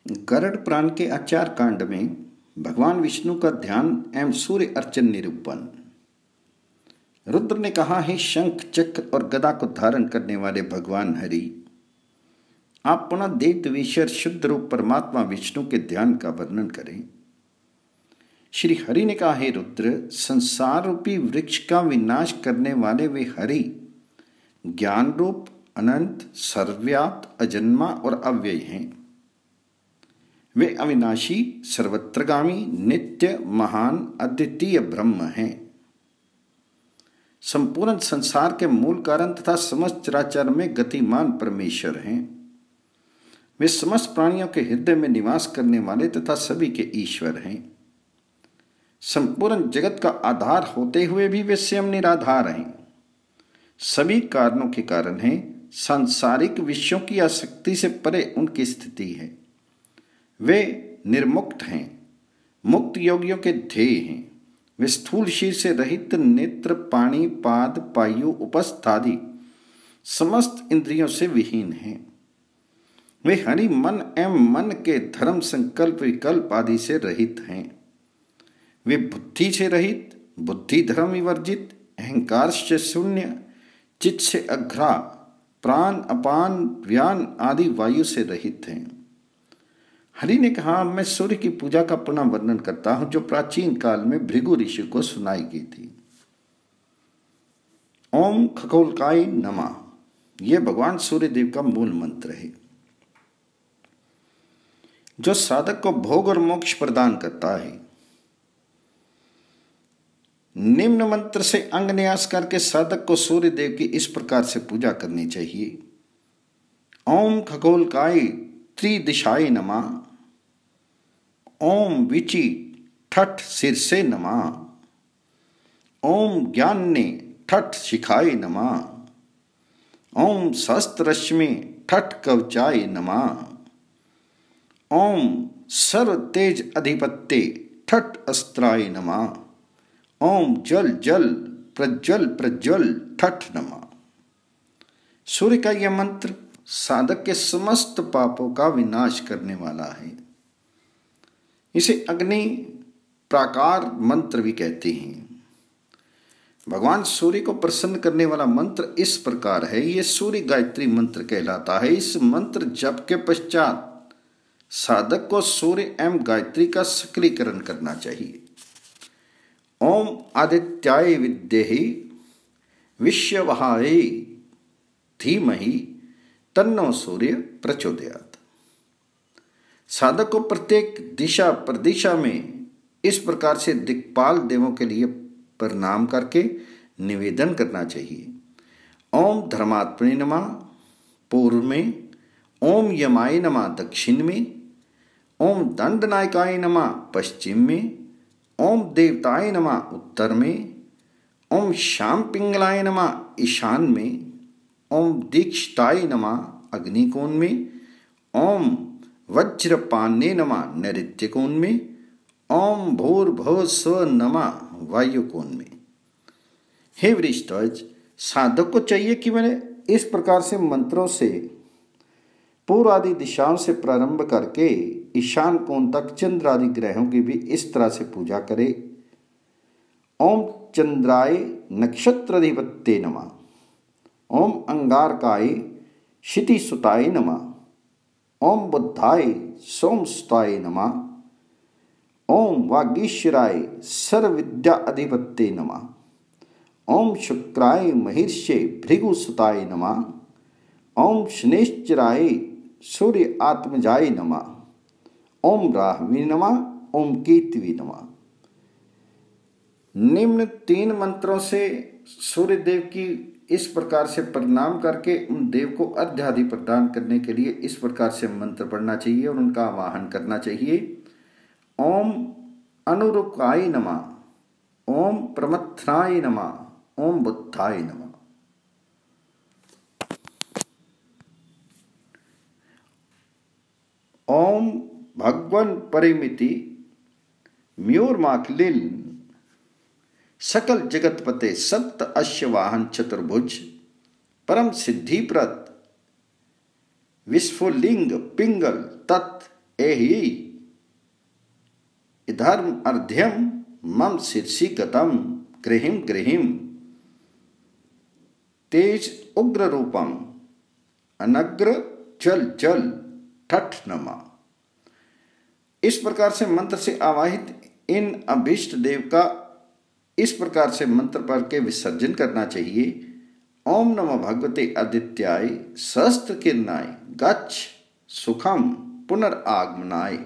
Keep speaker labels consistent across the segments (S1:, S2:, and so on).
S1: गरुड़ पुराण के आचार कांड में भगवान विष्णु का ध्यान एवं सूर्य अर्चन निरूपण। रुद्र ने कहा, हे शंख चक्र और गदा को धारण करने वाले भगवान हरि, आप पुनः देव देवेश्वर शुद्ध रूप परमात्मा विष्णु के ध्यान का वर्णन करें। श्री हरि ने कहा, हे रुद्र, संसार रूपी वृक्ष का विनाश करने वाले वे हरि ज्ञान रूप अनंत सर्वव्याप्त अजन्मा और अव्यय हैं। वे अविनाशी सर्वत्रगामी नित्य महान अद्वितीय ब्रह्म हैं। संपूर्ण संसार के मूल कारण तथा समस्त चराचर में गतिमान परमेश्वर हैं। वे समस्त प्राणियों के हृदय में निवास करने वाले तथा सभी के ईश्वर हैं। संपूर्ण जगत का आधार होते हुए भी वे स्वयं निराधार हैं। सभी कारणों के कारण हैं। सांसारिक विषयों की आसक्ति से परे उनकी स्थिति है। वे निर्मुक्त हैं, मुक्त योगियों के ध्येय हैं। वे स्थूल शरीर से रहित नेत्र पाणी पाद पायु उपस्थ आदि समस्त इंद्रियों से विहीन हैं। वे हरि मन एवं मन के धर्म संकल्प विकल्प आदि से रहित हैं। वे बुद्धि से रहित, बुद्धि धर्म विवर्जित, अहंकार से शून्य, चित्त से अघ्रा, प्राण अपान व्यान आदि वायु से रहित हैं। हरि ने कहा, मैं सूर्य की पूजा का पुनः वर्णन करता हूं जो प्राचीन काल में भृगु ऋषि को सुनाई गई थी। ओम खगोलकाय नमः, यह भगवान सूर्य देव का मूल मंत्र है जो साधक को भोग और मोक्ष प्रदान करता है। निम्न मंत्र से अंग न्यास करके साधक को सूर्य देव की इस प्रकार से पूजा करनी चाहिए। ओम खगोलकाय त्रिदिशाय नमः, ओम विचि ठठ शीर्षे नमः, ओम ज्ञान्ने ठठ शिखाय नमः, ओम सहस्त्ररश्मि ठठ कवचाय नमः, ओम सर्व तेज अधिपत्ये ठठ अस्त्राय नमः, ओम जल जल प्रज्वल प्रज्वल ठठ नमः। सूर्य का यह मंत्र साधक के समस्त पापों का विनाश करने वाला है। इसे अग्नि प्राकार मंत्र भी कहते हैं। भगवान सूर्य को प्रसन्न करने वाला मंत्र इस प्रकार है। यह सूर्य गायत्री मंत्र कहलाता है। इस मंत्र जप के पश्चात साधक को सूर्य एवं गायत्री का सक्रियकरण करना चाहिए। ओम आदित्याय विद्महे विश्ववहाय धीमहि तन्नो सूर्य प्रचोदयात्। साधक को प्रत्येक दिशा प्रदिशा में इस प्रकार से दिक्पाल देवों के लिए प्रणाम करके निवेदन करना चाहिए। ओम धर्मात्मने नमः पूर्व में, ओम यमाय नमः दक्षिण में, ओम दंडनायकाय नमः पश्चिम में, ओम देवताय नमः उत्तर में, ओम श्याम पिंगलाय नमः ईशान में, ओम दीक्षिताय नमः अग्निकोण में, ओम वज्रपान्ने नमः नैऋत्य कोण में, ओम भूर्भुवः स्वः नमः वायु कोण में। हे वृषध्वज, साधक को चाहिए कि वह इस प्रकार से मंत्रों से पूर्व आदि दिशाओं से प्रारंभ करके ईशान कोण तक चंद्र आदि ग्रहों की भी इस तरह से पूजा करे। ओम चंद्राय नक्षत्राधिपत्ये नमः, ओम अंगारकाय क्षितिसुताय नमः, ओम बुद्धाय सोमसुताय नमः, ओम वागीश्वराय सर्वविद्या अधिपत्ये नमः, ओम शुक्राय महिर्षे भृगुसुताय नमः, ओम शनैश्चराय सूर्य आत्मजाय नमः, ओम राहवे नमः, ओम केतवे नमः। निम्न तीन मंत्रों से सूर्य देव की इस प्रकार से प्रणाम करके उन देव को अर्घ्य आदि प्रदान करने के लिए इस प्रकार से मंत्र पढ़ना चाहिए और उनका आवाहन करना चाहिए। ओम अनुरुकाय नमः, ओम प्रमथनाय नमः, ओम बुद्धाय नमः। ओम भगवन परिमिति म्यूर्माकलिल सकल जगतपते सप्त अश्ववाहन चतुर्भुज परम सिद्धिप्रद विस्फुलिंग पिंगल तत् एहि इधर्म अर्ध्यम मम शीर्षि गतम गृहिम गृहिम तेज उग्र रूपम अनग्र जल जल ठठ नमा। इस प्रकार से मंत्र से आवाहित इन अभीष्ट देव का इस प्रकार से मंत्र पढ़ के विसर्जन करना चाहिए। ओम नमो भगवते आदित्याय सहस्त्र किरणाय गच्छ सुखम पुनरागमनाय।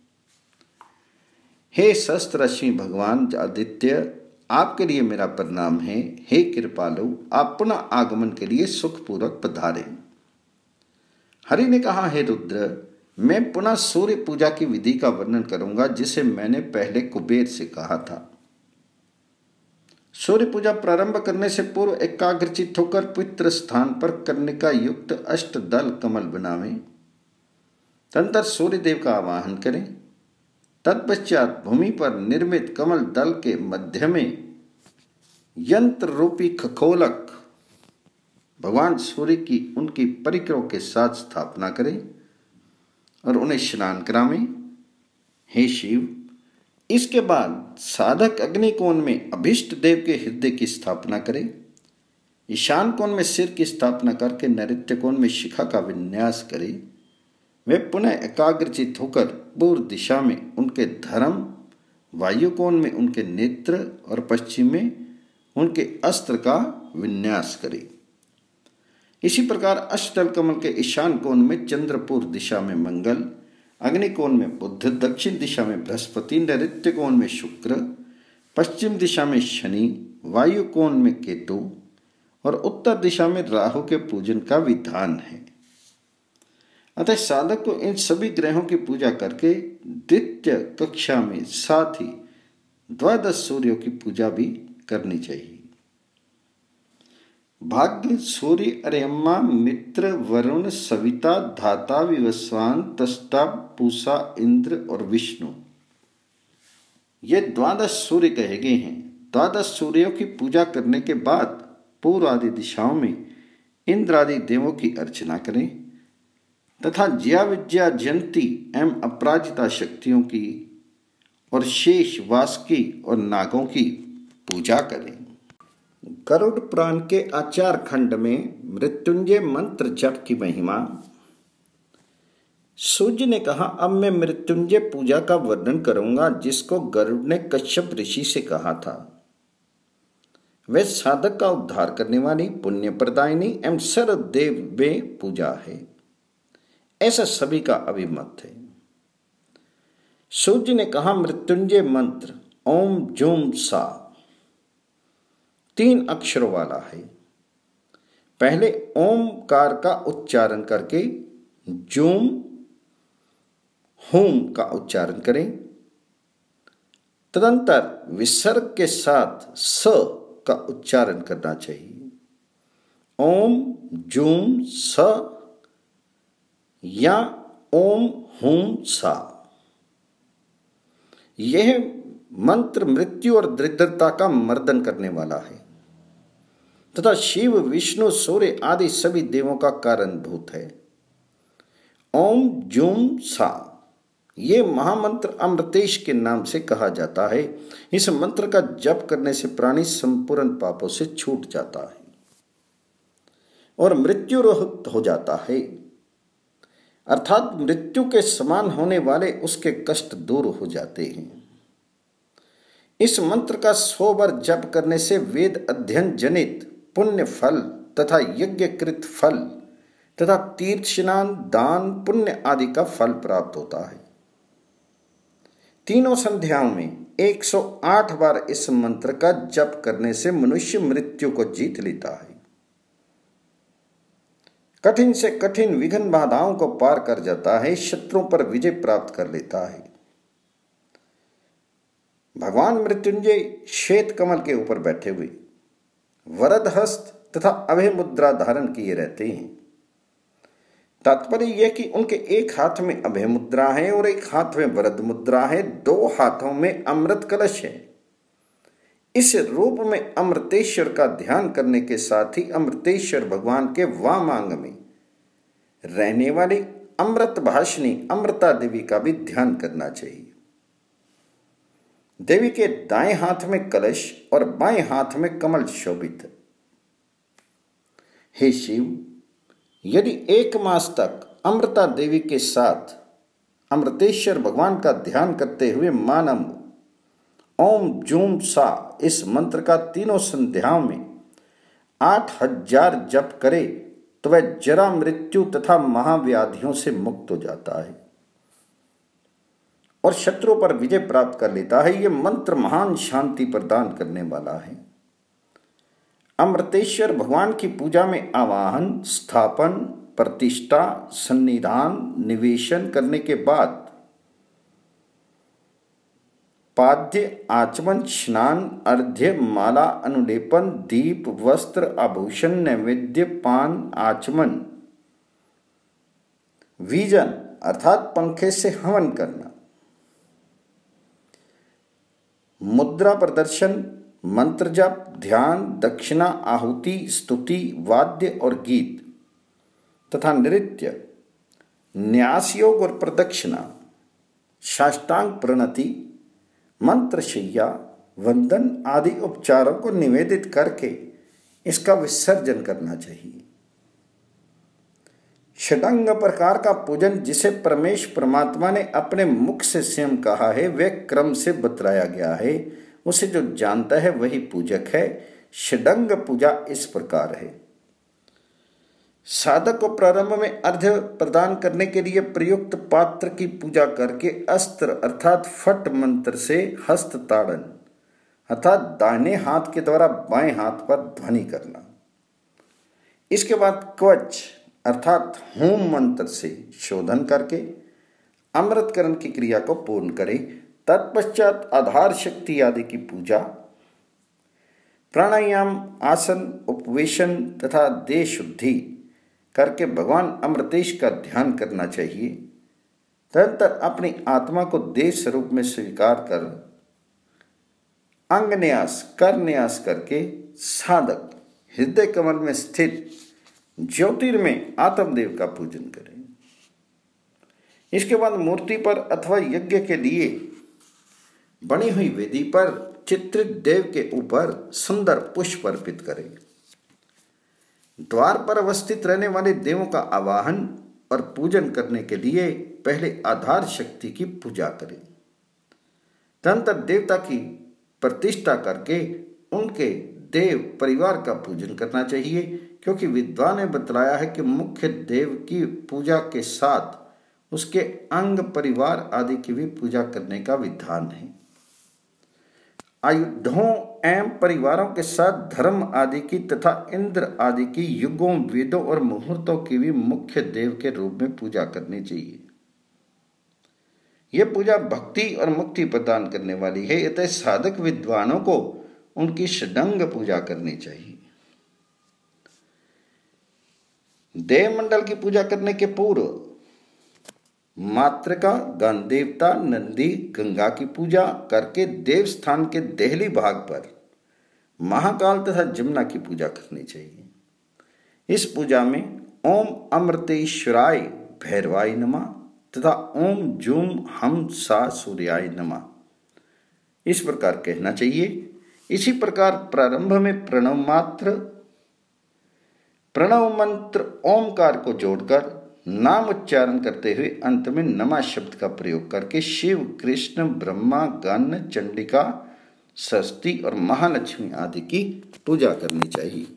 S1: हे सहस्त्र रश्मि भगवान आदित्य, आपके लिए मेरा प्रणाम है। हे कृपालु, आप पुनः आगमन के लिए सुखपूर्वक पधारे। हरि ने कहा, हे रुद्र, मैं पुनः सूर्य पूजा की विधि का वर्णन करूंगा जिसे मैंने पहले कुबेर से कहा था। सूर्य पूजा प्रारंभ करने से पूर्व एकाग्रचित्त होकर पवित्र स्थान पर करने का युक्त अष्टदल कमल बनावें। तदनंतर सूर्य देव का आवाहन करें। तत्पश्चात भूमि पर निर्मित कमल दल के मध्य में यंत्र रूपी खगोलक भगवान सूर्य की उनकी परिकरों के साथ स्थापना करें और उन्हें स्नान करावें। हे शिव, इसके बाद साधक अग्नि कोण में अभीष्ट देव के हृदय की स्थापना करें। ईशान कोण में सिर की स्थापना करके नैऋत्य कोण में शिखा का विन्यास करें। वे पुनः एकाग्रचित होकर पूर्व दिशा में उनके धर्म, वायु कोण में उनके नेत्र और पश्चिम में उनके अस्त्र का विन्यास करें। इसी प्रकार अष्टदल कमल के ईशान कोण में चंद्र, पूर्व दिशा में मंगल, अग्नि कोण में बुध, दक्षिण दिशा में बृहस्पति, नैऋत्य कोण में शुक्र, पश्चिम दिशा में शनि, वायु कोण में केतु और उत्तर दिशा में राहु के पूजन का विधान है। अतः साधक को इन सभी ग्रहों की पूजा करके द्वितीय कक्षा में साथ ही द्वादश सूर्यों की पूजा भी करनी चाहिए। भाग्य, सूर्य, अर्यमा, मित्र, वरुण, सविता, धाता, विवस्वान, तष्टा, पूषा, इंद्र और विष्णु, ये द्वादश सूर्य कहे गए हैं। द्वादश सूर्यों की पूजा करने के बाद पूर्व आदि दिशाओं में इंद्र आदि देवों की अर्चना करें तथा ज्या विद्या जयंती एवं अपराजिता शक्तियों की और शेष, वासुकी और नागों की पूजा करें। गरुड़ पुराण के आचार खंड में मृत्युंजय मंत्र जप की महिमा। सूर्य ने कहा, अब मैं मृत्युंजय पूजा का वर्णन करूंगा जिसको गरुड़ ने कश्यप ऋषि से कहा था। वह साधक का उद्धार करने वाली, पुण्य प्रदायिनी एवं सर्वदेव में पूजा है, ऐसा सभी का अभिमत है। सूर्य ने कहा, मृत्युंजय मंत्र ओम जूम सा 3 अक्षरों वाला है। पहले ओमकार का उच्चारण करके जूम होम का उच्चारण करें। तदंतर विसर्ग के साथ स का उच्चारण करना चाहिए। ओम जूम स या ओम हुम सा। यह मंत्र मृत्यु और दरिद्रता का मर्दन करने वाला है तथा शिव, विष्णु, सूर्य आदि सभी देवों का कारणभूत है। ओम जूम सा ये महामंत्र अमृतेश के नाम से कहा जाता है। इस मंत्र का जप करने से प्राणी संपूर्ण पापों से छूट जाता है और मृत्यु रहित हो जाता है, अर्थात मृत्यु के समान होने वाले उसके कष्ट दूर हो जाते हैं। इस मंत्र का 100 बार जप करने से वेद अध्ययन जनित पुण्य फल तथा यज्ञकृत फल तथा तीर्थ स्नान, दान, पुण्य आदि का फल प्राप्त होता है। तीनों संध्याओं में 108 बार इस मंत्र का जप करने से मनुष्य मृत्यु को जीत लेता है, कठिन से कठिन विघ्न बाधाओं को पार कर जाता है, शत्रुओं पर विजय प्राप्त कर लेता है। भगवान मृत्युंजय श्वेत कमल के ऊपर बैठे हुए वरद हस्त तथा अभय मुद्रा धारण किए रहते हैं। तात्पर्य यह कि उनके एक हाथ में अभय मुद्रा है और एक हाथ में वरद मुद्रा है, 2 हाथों में अमृत कलश है। इस रूप में अमृतेश्वर का ध्यान करने के साथ ही अमृतेश्वर भगवान के वाम अंग में रहने वाले अमृत भाषिनी अमृता देवी का भी ध्यान करना चाहिए। देवी के दाएं हाथ में कलश और बाएं हाथ में कमल शोभित है। हे शिव, यदि 1 मास तक अमृता देवी के साथ अमृतेश्वर भगवान का ध्यान करते हुए मानव ओम जूम सा इस मंत्र का तीनों संध्याओं में 8000 जप करे तो वह जरा, मृत्यु तथा महाव्याधियों से मुक्त हो जाता है और शत्रुओं पर विजय प्राप्त कर लेता है। यह मंत्र महान शांति प्रदान करने वाला है। अमृतेश्वर भगवान की पूजा में आवाहन, स्थापन, प्रतिष्ठा, सन्निधान, निवेशन करने के बाद पाद्य, आचमन, स्नान, अर्घ्य, माला, अनुलेपन, दीप, वस्त्र, आभूषण, नैवेद्य, पान, आचमन, वीजन अर्थात पंखे से हवन करना, मुद्रा प्रदर्शन, मंत्र जप, ध्यान, दक्षिणा, आहुति, स्तुति, वाद्य और गीत तथा नृत्य, न्यास योग और प्रदक्षिणा, साष्टांग प्रणति, मंत्रशैया, वंदन आदि उपचारों को निवेदित करके इसका विसर्जन करना चाहिए। षडंग प्रकार का पूजन जिसे परमेश परमात्मा ने अपने मुख से स्वयं कहा है, वह क्रम से बतलाया गया है। उसे जो जानता है वही पूजक है। षडंग पूजा इस प्रकार है। साधक को प्रारंभ में अर्घ्य प्रदान करने के लिए प्रयुक्त पात्र की पूजा करके अस्त्र अर्थात फट मंत्र से हस्त ताड़न अर्थात दाहिने हाथ के द्वारा बाएं हाथ पर ध्वनि करना। इसके बाद कवच अर्थात होम मंत्र से शोधन करके अमृतकरण की क्रिया को पूर्ण करें। तत्पश्चात आधार शक्ति आदि की पूजा, प्राणायाम, आसन, उपवेशन तथा देह शुद्धि करके भगवान अमृतेश का ध्यान करना चाहिए। तदनंतर अपनी आत्मा को देह स्वरूप में स्वीकार कर अंग न्यास, कर न्यास करके साधक हृदय कमल में स्थित ज्योतिर्मय आत्मदेव का पूजन करें। इसके बाद मूर्ति पर अथवा यज्ञ के लिए बनी हुई वेदी पर चित्रित देव के ऊपर सुंदर पुष्प अर्पित करें। द्वार पर अवस्थित रहने वाले देवों का आवाहन और पूजन करने के लिए पहले आधार शक्ति की पूजा करें। तदनंतर देवता की प्रतिष्ठा करके उनके देव परिवार का पूजन करना चाहिए, क्योंकि विद्वान ने बतलाया है कि मुख्य देव की पूजा के साथ उसके अंग, परिवार आदि की भी पूजा करने का विधान है। आयुधों एवं परिवारों के साथ धर्म आदि की तथा इंद्र आदि की युगों, वेदों और मुहूर्तों की भी मुख्य देव के रूप में पूजा करनी चाहिए। यह पूजा भक्ति और मुक्ति प्रदान करने वाली है। अतः साधक विद्वानों को उनकी षडंग पूजा करनी चाहिए। देव मंडल की पूजा करने के पूर्व मातृका, गण देवता, नंदी, गंगा की पूजा करके देव स्थान के देहली भाग पर महाकाल तथा जमुना की पूजा करनी चाहिए। इस पूजा में ओम अमृतेश्वराय भैरवाय नमः तथा ओम जूम हम सा सूर्याय नमः इस प्रकार कहना चाहिए। इसी प्रकार प्रारंभ में प्रणव मंत्र ओमकार को जोड़कर नाम उच्चारण करते हुए अंत में नमा शब्द का प्रयोग करके शिव, कृष्ण, ब्रह्मा, गण, चंडिका, सरस्वती और महालक्ष्मी आदि की पूजा करनी चाहिए।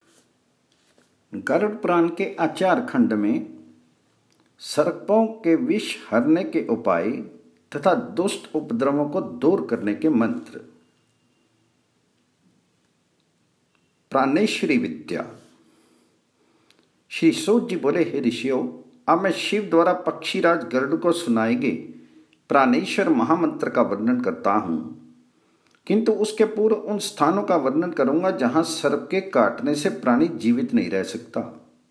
S1: गरुड़ पुराण के आचार खंड में सर्पों के विष हरने के उपाय तथा दुष्ट उपद्रवों को दूर करने के मंत्र। प्राणेश्वरी विद्या। श्री सूत जी बोले, हे ऋषियों, अब मैं शिव द्वारा पक्षीराज गरुड़ को सुनाए गए प्राणेश्वर महामंत्र का वर्णन करता हूं, किंतु उसके पूर्व उन स्थानों का वर्णन करूंगा जहां सर्प के काटने से प्राणी जीवित नहीं रह सकता।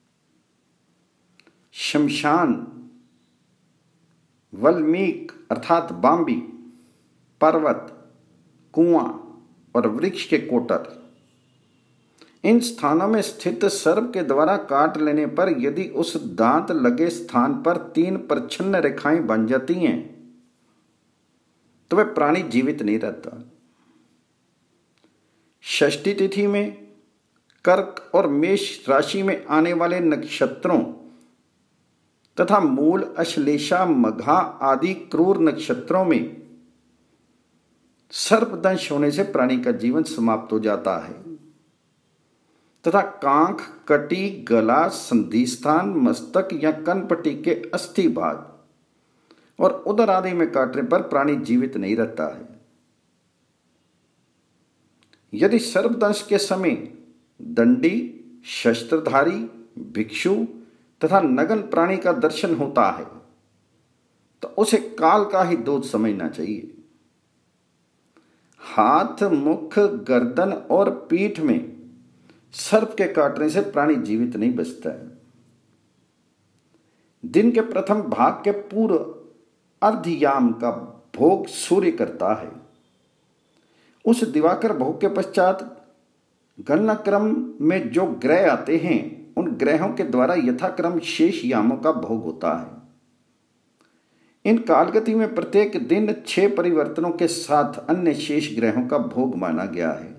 S1: शमशान, वल्मीक अर्थात बांबी, पर्वत, कुआं और वृक्ष के कोटर, इन स्थानों में स्थित सर्प के द्वारा काट लेने पर यदि उस दांत लगे स्थान पर 3 प्रच्छन्न रेखाएं बन जाती हैं तो वह प्राणी जीवित नहीं रहता। षष्ठी तिथि में कर्क और मेष राशि में आने वाले नक्षत्रों तथा मूल, अश्लेषा, मघा आदि क्रूर नक्षत्रों में सर्पदंश होने से प्राणी का जीवन समाप्त हो जाता है तथा कांख, कटी, गला, संधिस्थान, मस्तक या कनपट्टी के अस्थि भाग और उदर आदि में काटने पर प्राणी जीवित नहीं रहता है। यदि सर्पदंश के समय दंडी, शस्त्रधारी, भिक्षु तथा नगन प्राणी का दर्शन होता है तो उसे काल का ही दूत समझना चाहिए। हाथ, मुख, गर्दन और पीठ में सर्प के काटने से प्राणी जीवित नहीं बचता है। दिन के प्रथम भाग के पूर्व अर्धयाम का भोग सूर्य करता है। उस दिवाकर भोग के पश्चात गणना क्रम में जो ग्रह आते हैं उन ग्रहों के द्वारा यथाक्रम शेष यामों का भोग होता है। इन कालगति में प्रत्येक दिन 6 परिवर्तनों के साथ अन्य शेष ग्रहों का भोग माना गया है।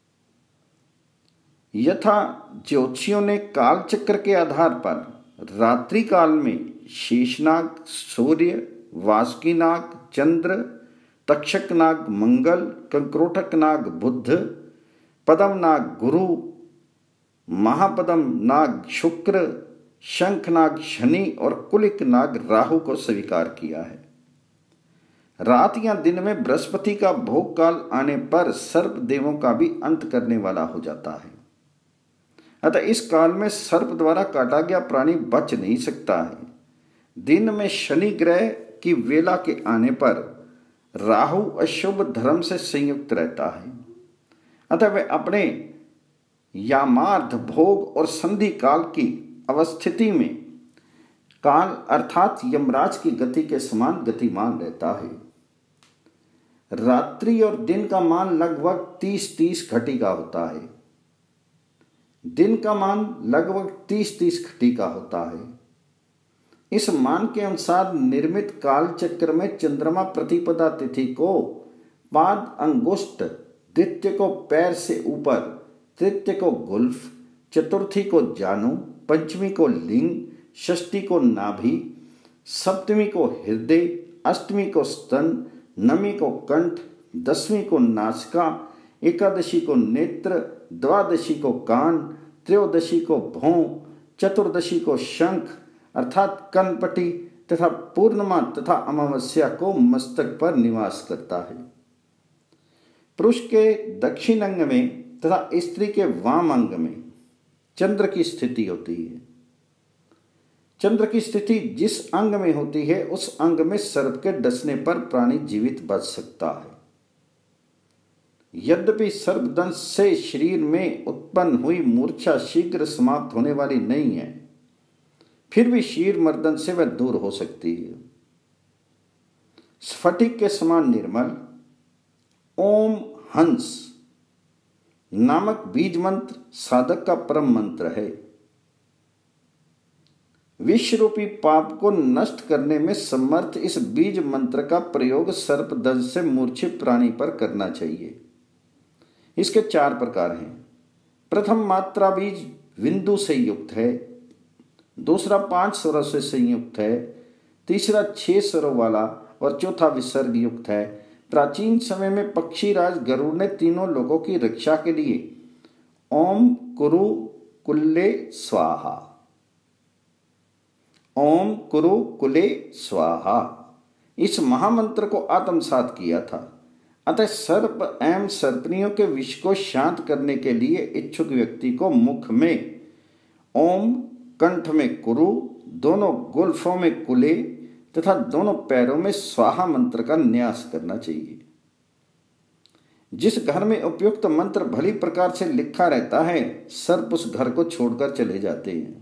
S1: यथा ज्योतिषियों ने काल चक्र के आधार पर रात्रि काल में शेषनाग, सूर्य, वासुकी नाग, चंद्र, तक्षक नाग मंगल, कंक्रोटक नाग बुध, पदम नाग गुरु, महापदम नाग शुक्र, शंख नाग शनि और कुलिक नाग राहु को स्वीकार किया है। रात या दिन में बृहस्पति का भोग काल आने पर सर्प देवों का भी अंत करने वाला हो जाता है। अतः इस काल में सर्प द्वारा काटा गया प्राणी बच नहीं सकता है। दिन में शनि ग्रह की वेला के आने पर राहु अशुभ धर्म से संयुक्त रहता है। अतः वह अपने यामार्ध भोग और संधि काल की अवस्थिति में काल अर्थात यमराज की गति के समान गतिमान रहता है। रात्रि और दिन का मान लगभग 30-30 घटी का होता है। दिन का मान लगभग 30-30 घटी का होता है। इस मान के अनुसार निर्मित काल चक्र में चंद्रमा प्रतिपदा तिथि को पाद अंगुष्ठ, द्वितीय को पैर से ऊपर, तृतीय को गुल्फ, चतुर्थी को जानु, पंचमी को लिंग, षष्ठी को नाभि, सप्तमी को हृदय, अष्टमी को स्तन, नवमी को कंठ, दसवीं को नासिका, एकादशी को नेत्र, द्वादशी को कान, त्रयोदशी को भौं, चतुर्दशी को शंख अर्थात कनपटी तथा पूर्णिमा तथा अमावस्या को मस्तक पर निवास करता है। पुरुष के दक्षिण अंग में तथा स्त्री के वाम अंग में चंद्र की स्थिति होती है। चंद्र की स्थिति जिस अंग में होती है उस अंग में सर्प के डसने पर प्राणी जीवित बच सकता है। यद्यपि सर्पदंश से शरीर में उत्पन्न हुई मूर्छा शीघ्र समाप्त होने वाली नहीं है, फिर भी शीर मर्दन से वह दूर हो सकती है। स्फटिक के समान निर्मल ओम हंस नामक बीज मंत्र साधक का परम मंत्र है। विश्व रूपी पाप को नष्ट करने में समर्थ इस बीज मंत्र का प्रयोग सर्पदंश से मूर्छित प्राणी पर करना चाहिए। इसके 4 प्रकार हैं। प्रथम मात्रा बीज बिंदु से युक्त है, दूसरा 5 स्वरों से संयुक्त है, तीसरा 6 स्वरों वाला और चौथा विसर्ग युक्त है। प्राचीन समय में पक्षीराज गरुड़ ने तीनों लोगों की रक्षा के लिए ओम कुरु कुल्ले स्वाहा, ओम कुरु कुले स्वाहा इस महामंत्र को आत्मसात किया था। अतः सर्प एवं सर्पनियों के विष को शांत करने के लिए इच्छुक व्यक्ति को मुख में ओम, कंठ में कुरु, दोनों गुल्फों में कुले तथा दोनों पैरों में स्वाहा मंत्र का न्यास करना चाहिए। जिस घर में उपयुक्त मंत्र भली प्रकार से लिखा रहता है, सर्प उस घर को छोड़कर चले जाते हैं।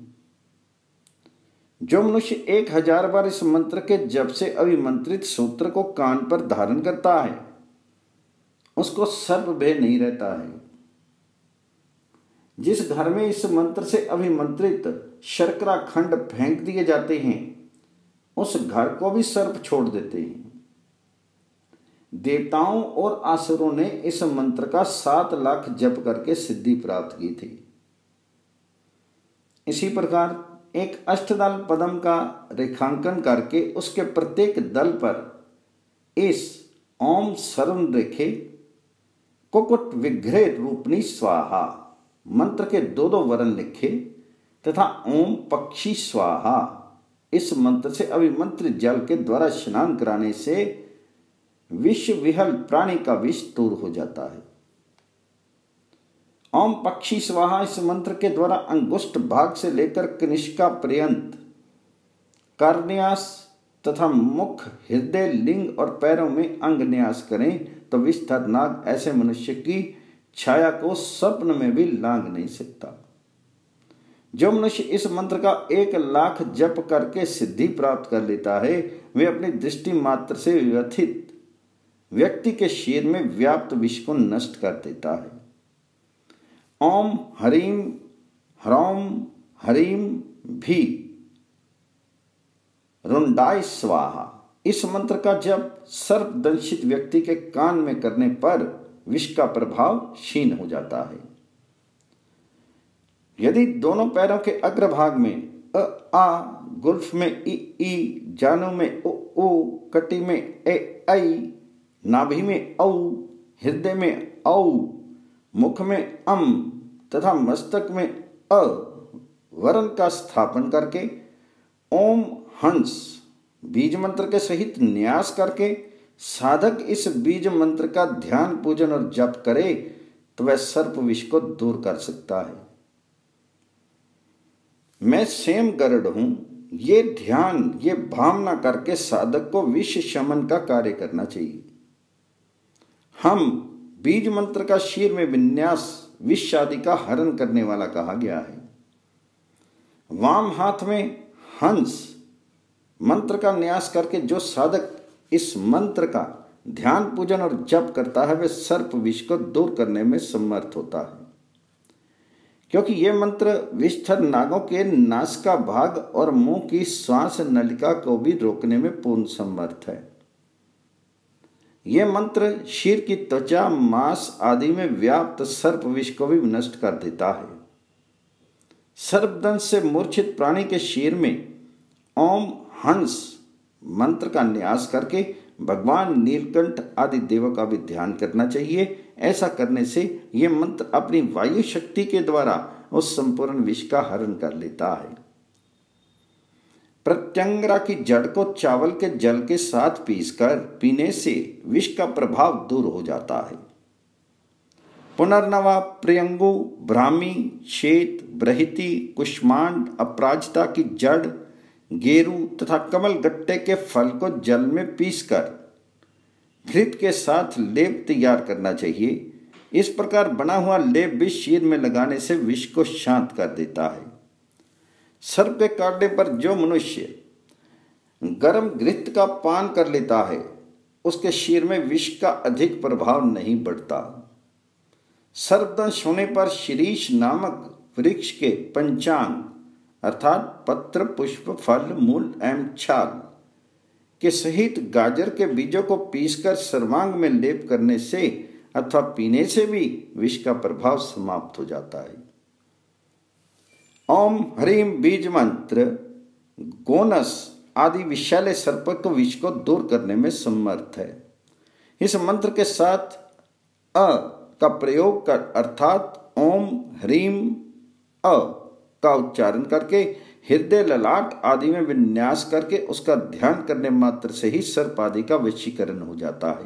S1: जो मनुष्य 1000 बार इस मंत्र के जप से अभिमंत्रित सूत्र को कान पर धारण करता है, उसको सर्प भय नहीं रहता है। जिस घर में इस मंत्र से अभिमंत्रित शर्करा खंड फेंक दिए जाते हैं उस घर को भी सर्प छोड़ देते हैं। देवताओं और असुरों ने इस मंत्र का 7 लाख जप करके सिद्धि प्राप्त की थी। इसी प्रकार एक अष्टदल पद्म का रेखांकन करके उसके प्रत्येक दल पर इस ओम स्वर्ण रेखे कुकुट विग्रह रूपनी स्वाहा मंत्र के 2 वर्ण लिखे तथा ओम पक्षी स्वाहा इस मंत्र से अभिमंत्रित जल के द्वारा स्नान कराने से विष विहल प्राणी का विष दूर हो जाता है। ओम पक्षी स्वाहा इस मंत्र के द्वारा अंगुष्ठ भाग से लेकर कनिष्का पर्यंत कर्णन्यास तथा मुख, हृदय, लिंग और पैरों में अंग न्यास करें तो विषधर नाग ऐसे मनुष्य की छाया को स्वप्न में भी लांघ नहीं सकता। जो मनुष्य इस मंत्र का 1 लाख जप करके सिद्धि प्राप्त कर लेता है वे अपनी दृष्टि मात्र से व्यथित व्यक्ति के शरीर में व्याप्त विष को नष्ट कर देता है। ओम हरीम ह्रौम हरीम भी रुंडाय स्वाहा इस मंत्र का जप सर्प दंशित व्यक्ति के कान में करने पर विष का प्रभाव क्षीण हो जाता है। यदि दोनों पैरों के अग्रभाग में अ आ, गुल्फ में ई, जानू में ओ, कटी में ए आई, नाभि में औ, हृदय में औ, मुख में अम तथा मस्तक में अ वर्ण का स्थापन करके ओम हंस बीज मंत्र के सहित न्यास करके साधक इस बीज मंत्र का ध्यान पूजन और जप करे तो वह सर्प विष को दूर कर सकता है। मैं स्वयं गरुड़ हूं, ये ध्यान ये भावना करके साधक को विष शमन का कार्य करना चाहिए। हम बीज मंत्र का शीर में विन्यास विष आदि का हरण करने वाला कहा गया है। वाम हाथ में हंस मंत्र का न्यास करके जो साधक इस मंत्र का ध्यान पूजन और जप करता है वह सर्प विष को दूर करने में समर्थ होता है, क्योंकि यह मंत्र विषधर नागों के नासिका भाग और मुंह की श्वास नलिका को भी रोकने में पूर्ण समर्थ है। यह मंत्र शीर की त्वचा, मांस आदि में व्याप्त सर्प विष को भी नष्ट कर देता है। सर्पदंश से मूर्छित प्राणी के शीर में ओम हंस मंत्र का न्यास करके भगवान नीलकंठ आदि देवों का भी ध्यान करना चाहिए। ऐसा करने से यह मंत्र अपनी वायु शक्ति के द्वारा उस संपूर्ण विष का हरण कर लेता है। प्रत्यंगरा की जड़ को चावल के जल के साथ पीसकर पीने से विष का प्रभाव दूर हो जाता है। पुनर्नवा, प्रियंगु, ब्राह्मी, श्वेत, बृहति, कुष्मांड, अपराजिता की जड़, गेरू तथा कमल गट्टे के फल को जल में पीसकर घृत के साथ लेप तैयार करना चाहिए। इस प्रकार बना हुआ लेप भी शीर में लगाने से विष को शांत कर देता है। सर्प के काटने पर जो मनुष्य गर्म घृत का पान कर लेता है उसके शीर में विष का अधिक प्रभाव नहीं बढ़ता। सर्पदंश होने पर शीरीष नामक वृक्ष के पंचांग अर्थात पत्र, पुष्प, फल, मूल एवं छाल के सहित गाजर के बीजों को पीसकर सर्वांग में लेप करने से अथवा पीने से भी विष का प्रभाव समाप्त हो जाता है। ओम ह्रीम बीज मंत्र गोनस आदि विषैले सर्प विष को दूर करने में समर्थ है। इस मंत्र के साथ अ का प्रयोग कर अर्थात ओम ह्रीम अ का उच्चारण करके हृदय, ललाट आदि में विन्यास करके उसका ध्यान करने मात्र से ही सर्प आदि का वशीकरण हो जाता है।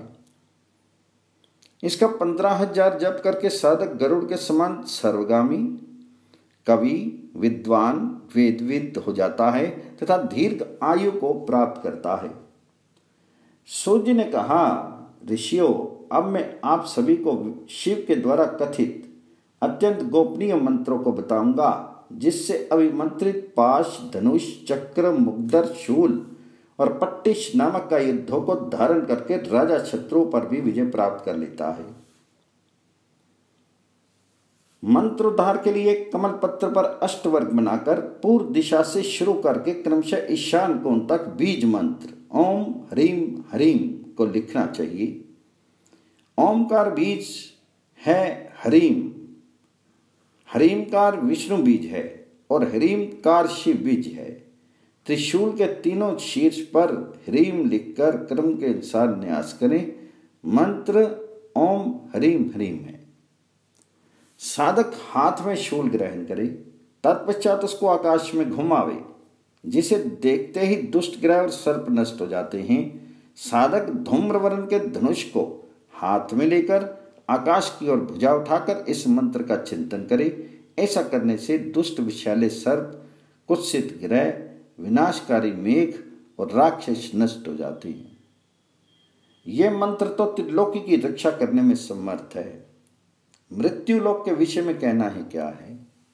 S1: इसका 15,000 जप करके साधक गरुड़ के समान सर्वगामी, कवि, विद्वान, वेदविद हो जाता है तथा दीर्घ आयु को प्राप्त करता है। सूर्य ने कहा, ऋषियों, अब मैं आप सभी को शिव के द्वारा कथित अत्यंत गोपनीय मंत्रों को बताऊंगा जिससे अभिमंत्रित पाश, धनुष, चक्र, मुग्दर, शूल और पट्टिश नामक का युद्धों को धारण करके राजा शत्रुओं पर भी विजय प्राप्त कर लेता है। मंत्रोद्धार के लिए कमल पत्र पर अष्टवर्ग बनाकर पूर्व दिशा से शुरू करके क्रमशः ईशान कोण तक बीज मंत्र ओम ह्रीम हरीम को लिखना चाहिए। ओमकार बीज है हरीम, हरीमकार विष्णु बीज है और हरीमकार शिव बीज है। त्रिशूल के तीनों शीर्ष पर ह्रीम लिखकर क्रम के अनुसार न्यास करें। मंत्र ओम हरीम हरीम है। साधक हाथ में शूल ग्रहण करे, तत्पश्चात उसको आकाश में घुमावे, जिसे देखते ही दुष्ट ग्रह और सर्प नष्ट हो जाते हैं। साधक धूम्रवर्ण के धनुष को हाथ में लेकर आकाश की ओर भुजा उठाकर इस मंत्र का चिंतन करे। ऐसा करने से दुष्ट विषैले सर्प, कुत्सित ग्रह, विनाशकारी मेघ और राक्षस नष्ट हो जाते हैं। यह मंत्र तो त्रिलोकी की रक्षा करने में समर्थ है। मृत्यु लोक के विषय में कहना है क्या है?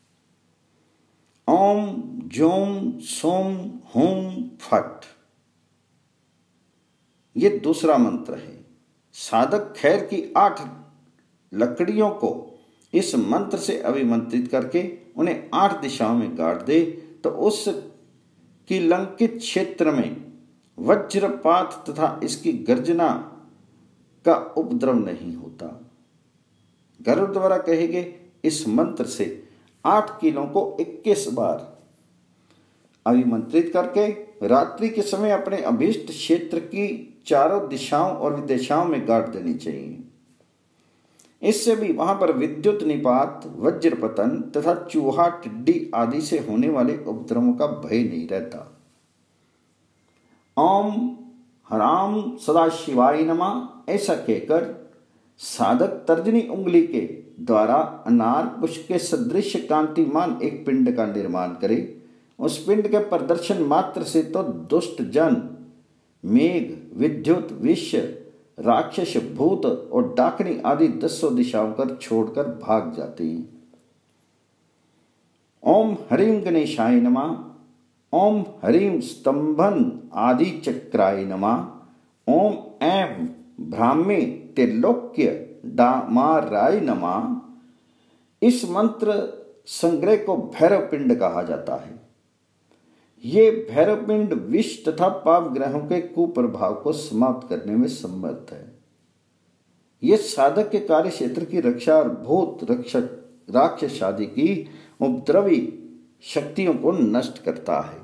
S1: ओम जोम सोम होम फट, ये दूसरा मंत्र है। साधक खैर की 8 लकड़ियों को इस मंत्र से अभिमंत्रित करके उन्हें 8 दिशाओं में गाड़ दे तो उस की लंकित क्षेत्र में वज्रपात तथा इसकी गर्जना का उपद्रव नहीं होता। गरुड़ द्वारा कहे गए इस मंत्र से 8 कीलों को 21 बार अभिमंत्रित करके रात्रि के समय अपने अभीष्ट क्षेत्र की चारों दिशाओं और विदिशाओं में गाड़ देनी चाहिए। इससे भी वहां पर विद्युत निपात, वज्रपतन तथा चूहा, टिड्डी आदि से होने वाले उपद्रवों का भय नहीं रहता। ओम हराम सदाशिवाय नमः ऐसा कहकर साधक तर्जनी उंगली के द्वारा अनार पुष्प के सदृश कांतिमान एक पिंड का निर्माण करे। उस पिंड के प्रदर्शन मात्र से तो दुष्ट जन, मेघ, विद्युत, विष, राक्षस, भूत और डाकनी आदि 10 दिशाओं कर छोड़कर भाग जाते हैं। ओम हरीम गणेशाय नमः, ओम हरीम स्तंभन आदि चक्राय नमः, ओम ऐं ब्राह्मे त्रिलोक्य डामाराय नमः। इस मंत्र संग्रह को भैरव पिंड कहा जाता है। ये भैरव पिंड विष तथा पाप ग्रहों के कुप्रभाव को समाप्त करने में समर्थ है। ये साधक के कार्य क्षेत्र की रक्षा और भूत रक्षक राक्षस आदि की उपद्रवी शक्तियों को नष्ट करता है।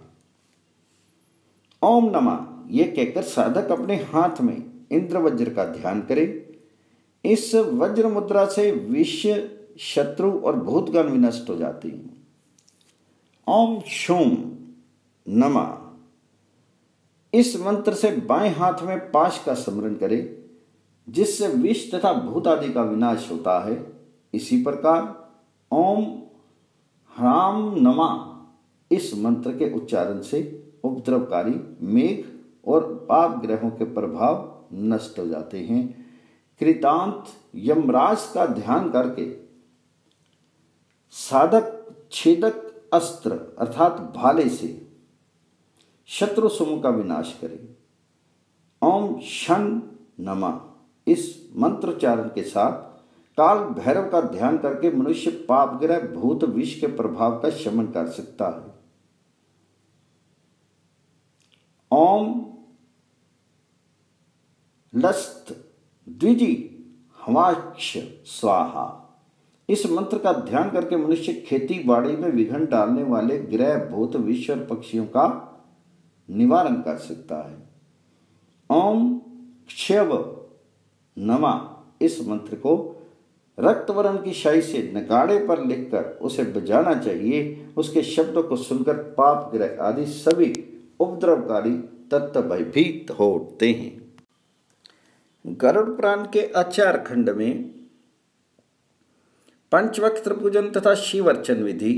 S1: ओम नमः ये कहकर साधक अपने हाथ में इंद्र वज्र का ध्यान करे। इस वज्र मुद्रा से विष, शत्रु और भूतगण विनष्ट हो जाते हैं। ओम शूम नमः इस मंत्र से बाएं हाथ में पाश का स्मरण करे, जिससे विष तथा भूत आदि का विनाश होता है। इसी प्रकार ओम ह्राम नमः इस मंत्र के उच्चारण से उपद्रवकारी मेघ और पाप ग्रहों के प्रभाव नष्ट हो जाते हैं। कृतांत यमराज का ध्यान करके साधक छेदक अस्त्र अर्थात भाले से शत्रु समूह का विनाश करे। ओम शन नमः इस मंत्रोच्चारण के साथ काल भैरव का ध्यान करके मनुष्य पाप ग्रह, भूत, विष के प्रभाव का शमन कर सकता है। ओम लस्त द्विजी हवाक्ष स्वाहा इस मंत्र का ध्यान करके मनुष्य खेती बाड़ी में विघ्न डालने वाले ग्रह, भूत, विष और पक्षियों का निवारण कर सकता है। ओम क्षव नमः इस मंत्र को रक्तवर्ण की शाई से नगाड़े पर लिखकर उसे बजाना चाहिए। उसके शब्दों को सुनकर पाप ग्रह आदि सभी उपद्रवकारी तत्व भयभीत होते हैं। गरुड़ पुराण के आचार खंड में पंचवक्त्र पूजन तथा शिव अर्चन विधि।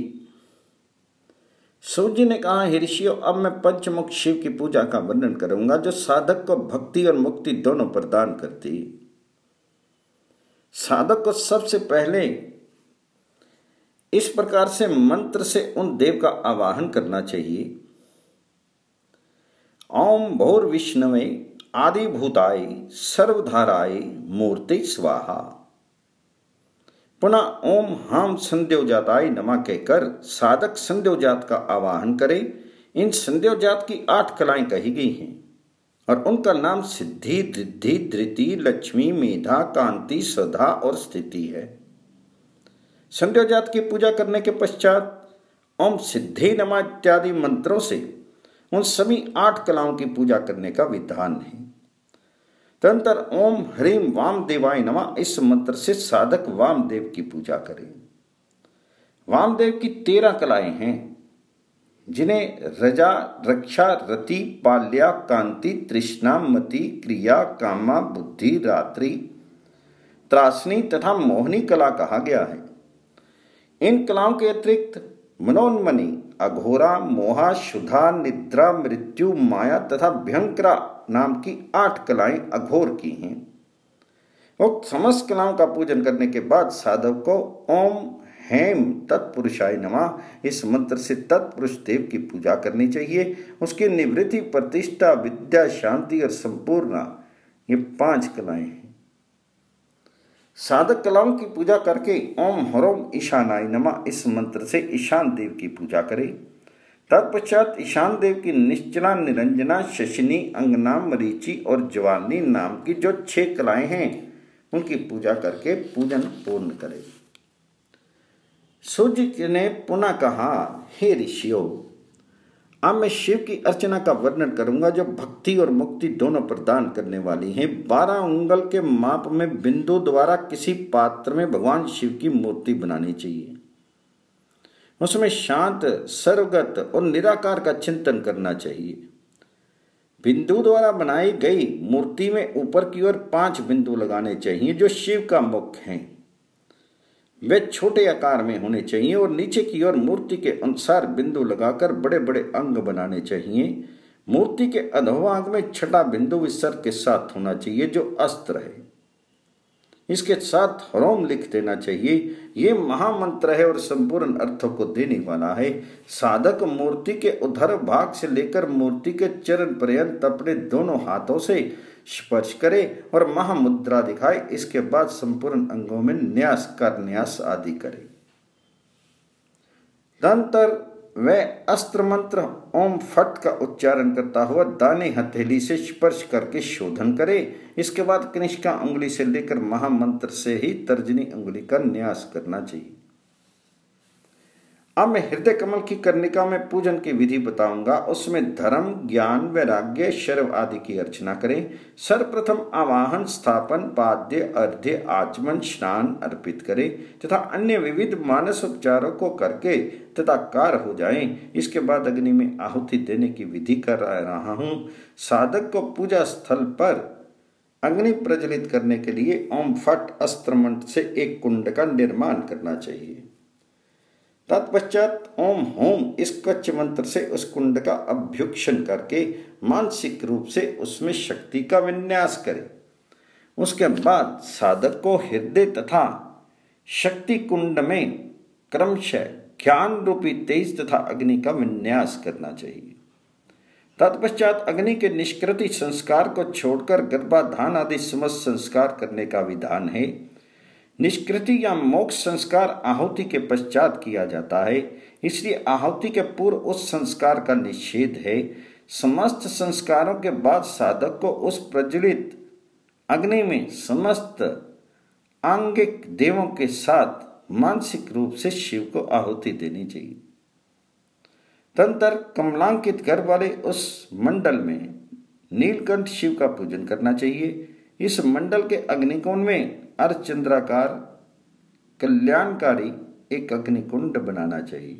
S1: सूर्य जी ने कहा, हे ऋषियों, अब मैं पंचमुख शिव की पूजा का वर्णन करूंगा जो साधक को भक्ति और मुक्ति दोनों प्रदान करती है। साधक को सबसे पहले इस प्रकार से मंत्र से उन देव का आवाहन करना चाहिए। ओम भूर्विष्णवे आदिभूताय सर्वधाराय मूर्ति स्वाहा। पुनः ओम हम संध्योजाताय नमः कहकर साधक संध्योजात का आवाहन करे। इन संध्योजात की 8 कलाएं कही गई हैं और उनका नाम सिद्धि, रिद्धि, धृति, लक्ष्मी, मेधा, कांति, सदा और स्थिति है। संध्योजात की पूजा करने के पश्चात ओम सिद्धि नमः इत्यादि मंत्रों से उन सभी 8 कलाओं की पूजा करने का विधान है। तदनंतर ओम ह्रीम वामदेवाय नमः इस मंत्र से साधक वामदेव की पूजा करें। वामदेव की 13 कलाएं हैं जिन्हें रजा, रक्षा, रति, पाल्या, कांति, तृष्णा, मति, क्रिया, कामा, बुद्धि, रात्रि, त्रासनी तथा मोहनी कला कहा गया है। इन कलाओं के अतिरिक्त मनोन्मनी, अघोरा, मोहा, शुद्धा, निद्रा, मृत्यु, माया तथा भयंकरा नाम की 8 कलाएं अघोर की हैं। उक्त समस्त कलाओं का पूजन करने के बाद साधक को ओम हेम तत्पुरुषाय नमः इस मंत्र से तत्पुरुष देव की पूजा करनी चाहिए। उसकी निवृत्ति, प्रतिष्ठा, विद्या, शांति और संपूर्ण ये 5 कलाएं हैं। साधक कलाओं की पूजा करके ओम ह्रोम ईशानाय नमः इस मंत्र से ईशान देव की पूजा करे। तत्पश्चात ईशान देव की निश्चला, निरंजना, शशिनी, अंगना, मरीचि और ज्वालिनी नाम की जो 6 कलाएं हैं उनकी पूजा करके पूजन पूर्ण करे। सूर्य ने पुनः कहा, हे ऋषियों, अब मैं शिव की अर्चना का वर्णन करूंगा जो भक्ति और मुक्ति दोनों प्रदान करने वाली हैं। 12 उंगल के माप में बिंदु द्वारा किसी पात्र में भगवान शिव की मूर्ति बनानी चाहिए। उसमें शांत, सर्वगत और निराकार का चिंतन करना चाहिए। बिंदु द्वारा बनाई गई मूर्ति में ऊपर की ओर 5 बिंदु लगाने चाहिए जो शिव का मुख हैं। वे छोटे आकार में होने चाहिए और नीचे की ओर मूर्ति के अनुसार बिंदु लगाकर बड़े बड़े अंग बनाने चाहिए। मूर्ति के अधोभाग में 6ठा बिंदु विसर्ग के साथ होना चाहिए जो अस्त्र है। इसके साथ ह्रोम लिख देना चाहिए। ये महामंत्र है और संपूर्ण अर्थों को देने वाला है। साधक मूर्ति के उधर भाग से लेकर मूर्ति के चरण पर्यंत अपने दोनों हाथों से स्पर्श करे और महामुद्रा दिखाए। इसके बाद संपूर्ण अंगों में न्यास कर न्यास आदि करे। तदनंतर वह अस्त्र मंत्र ओम फट का उच्चारण करता हुआ दाने हथेली से स्पर्श करके शोधन करे। इसके बाद कनिष्का उंगली से लेकर महामंत्र से ही तर्जनी उंगली का न्यास करना चाहिए। अब मैं हृदय कमल की कर्णिका में पूजन की विधि बताऊंगा। उसमें धर्म, ज्ञान, वैराग्य, शर्व आदि की अर्चना करें। सर्वप्रथम आवाहन, स्थापन, पाद्य, अर्घ्य, आचमन, स्नान अर्पित करें तथा अन्य विविध मानस उपचारों को करके तथा कार हो जाएं। इसके बाद अग्नि में आहुति देने की विधि कर रहा हूं। साधक को पूजा स्थल पर अग्नि प्रज्वलित करने के लिए ओम फट अस्त्र मंत्र से एक कुंड का निर्माण करना चाहिए। तत्पश्चात ओम होम इस कच्च मंत्र से उस कुंड का अभ्युक्षण करके मानसिक रूप से उसमें शक्ति का विन्यास करें। उसके बाद साधक को हृदय तथा शक्ति कुंड में क्रमशः ज्ञान रूपी तेज तथा अग्नि का विन्यास करना चाहिए। तत्पश्चात अग्नि के निष्कृति संस्कार को छोड़कर गर्भाधान आदि समस्त संस्कार करने का विधान है। निष्कृति या मोक्ष संस्कार आहुति के पश्चात किया जाता है, इसलिए आहुति के पूर्व उस संस्कार का निषेध है। समस्त संस्कारों के बाद साधक को उस प्रज्वलित अग्नि में समस्त आंगिक देवों के साथ मानसिक रूप से शिव को आहुति देनी चाहिए। तदनंतर कमलांकित घर वाले उस मंडल में नीलकंठ शिव का पूजन करना चाहिए। इस मंडल के अग्निकुंड में अर्धचंद्राकार कल्याणकारी एक अग्निकुंड बनाना चाहिए।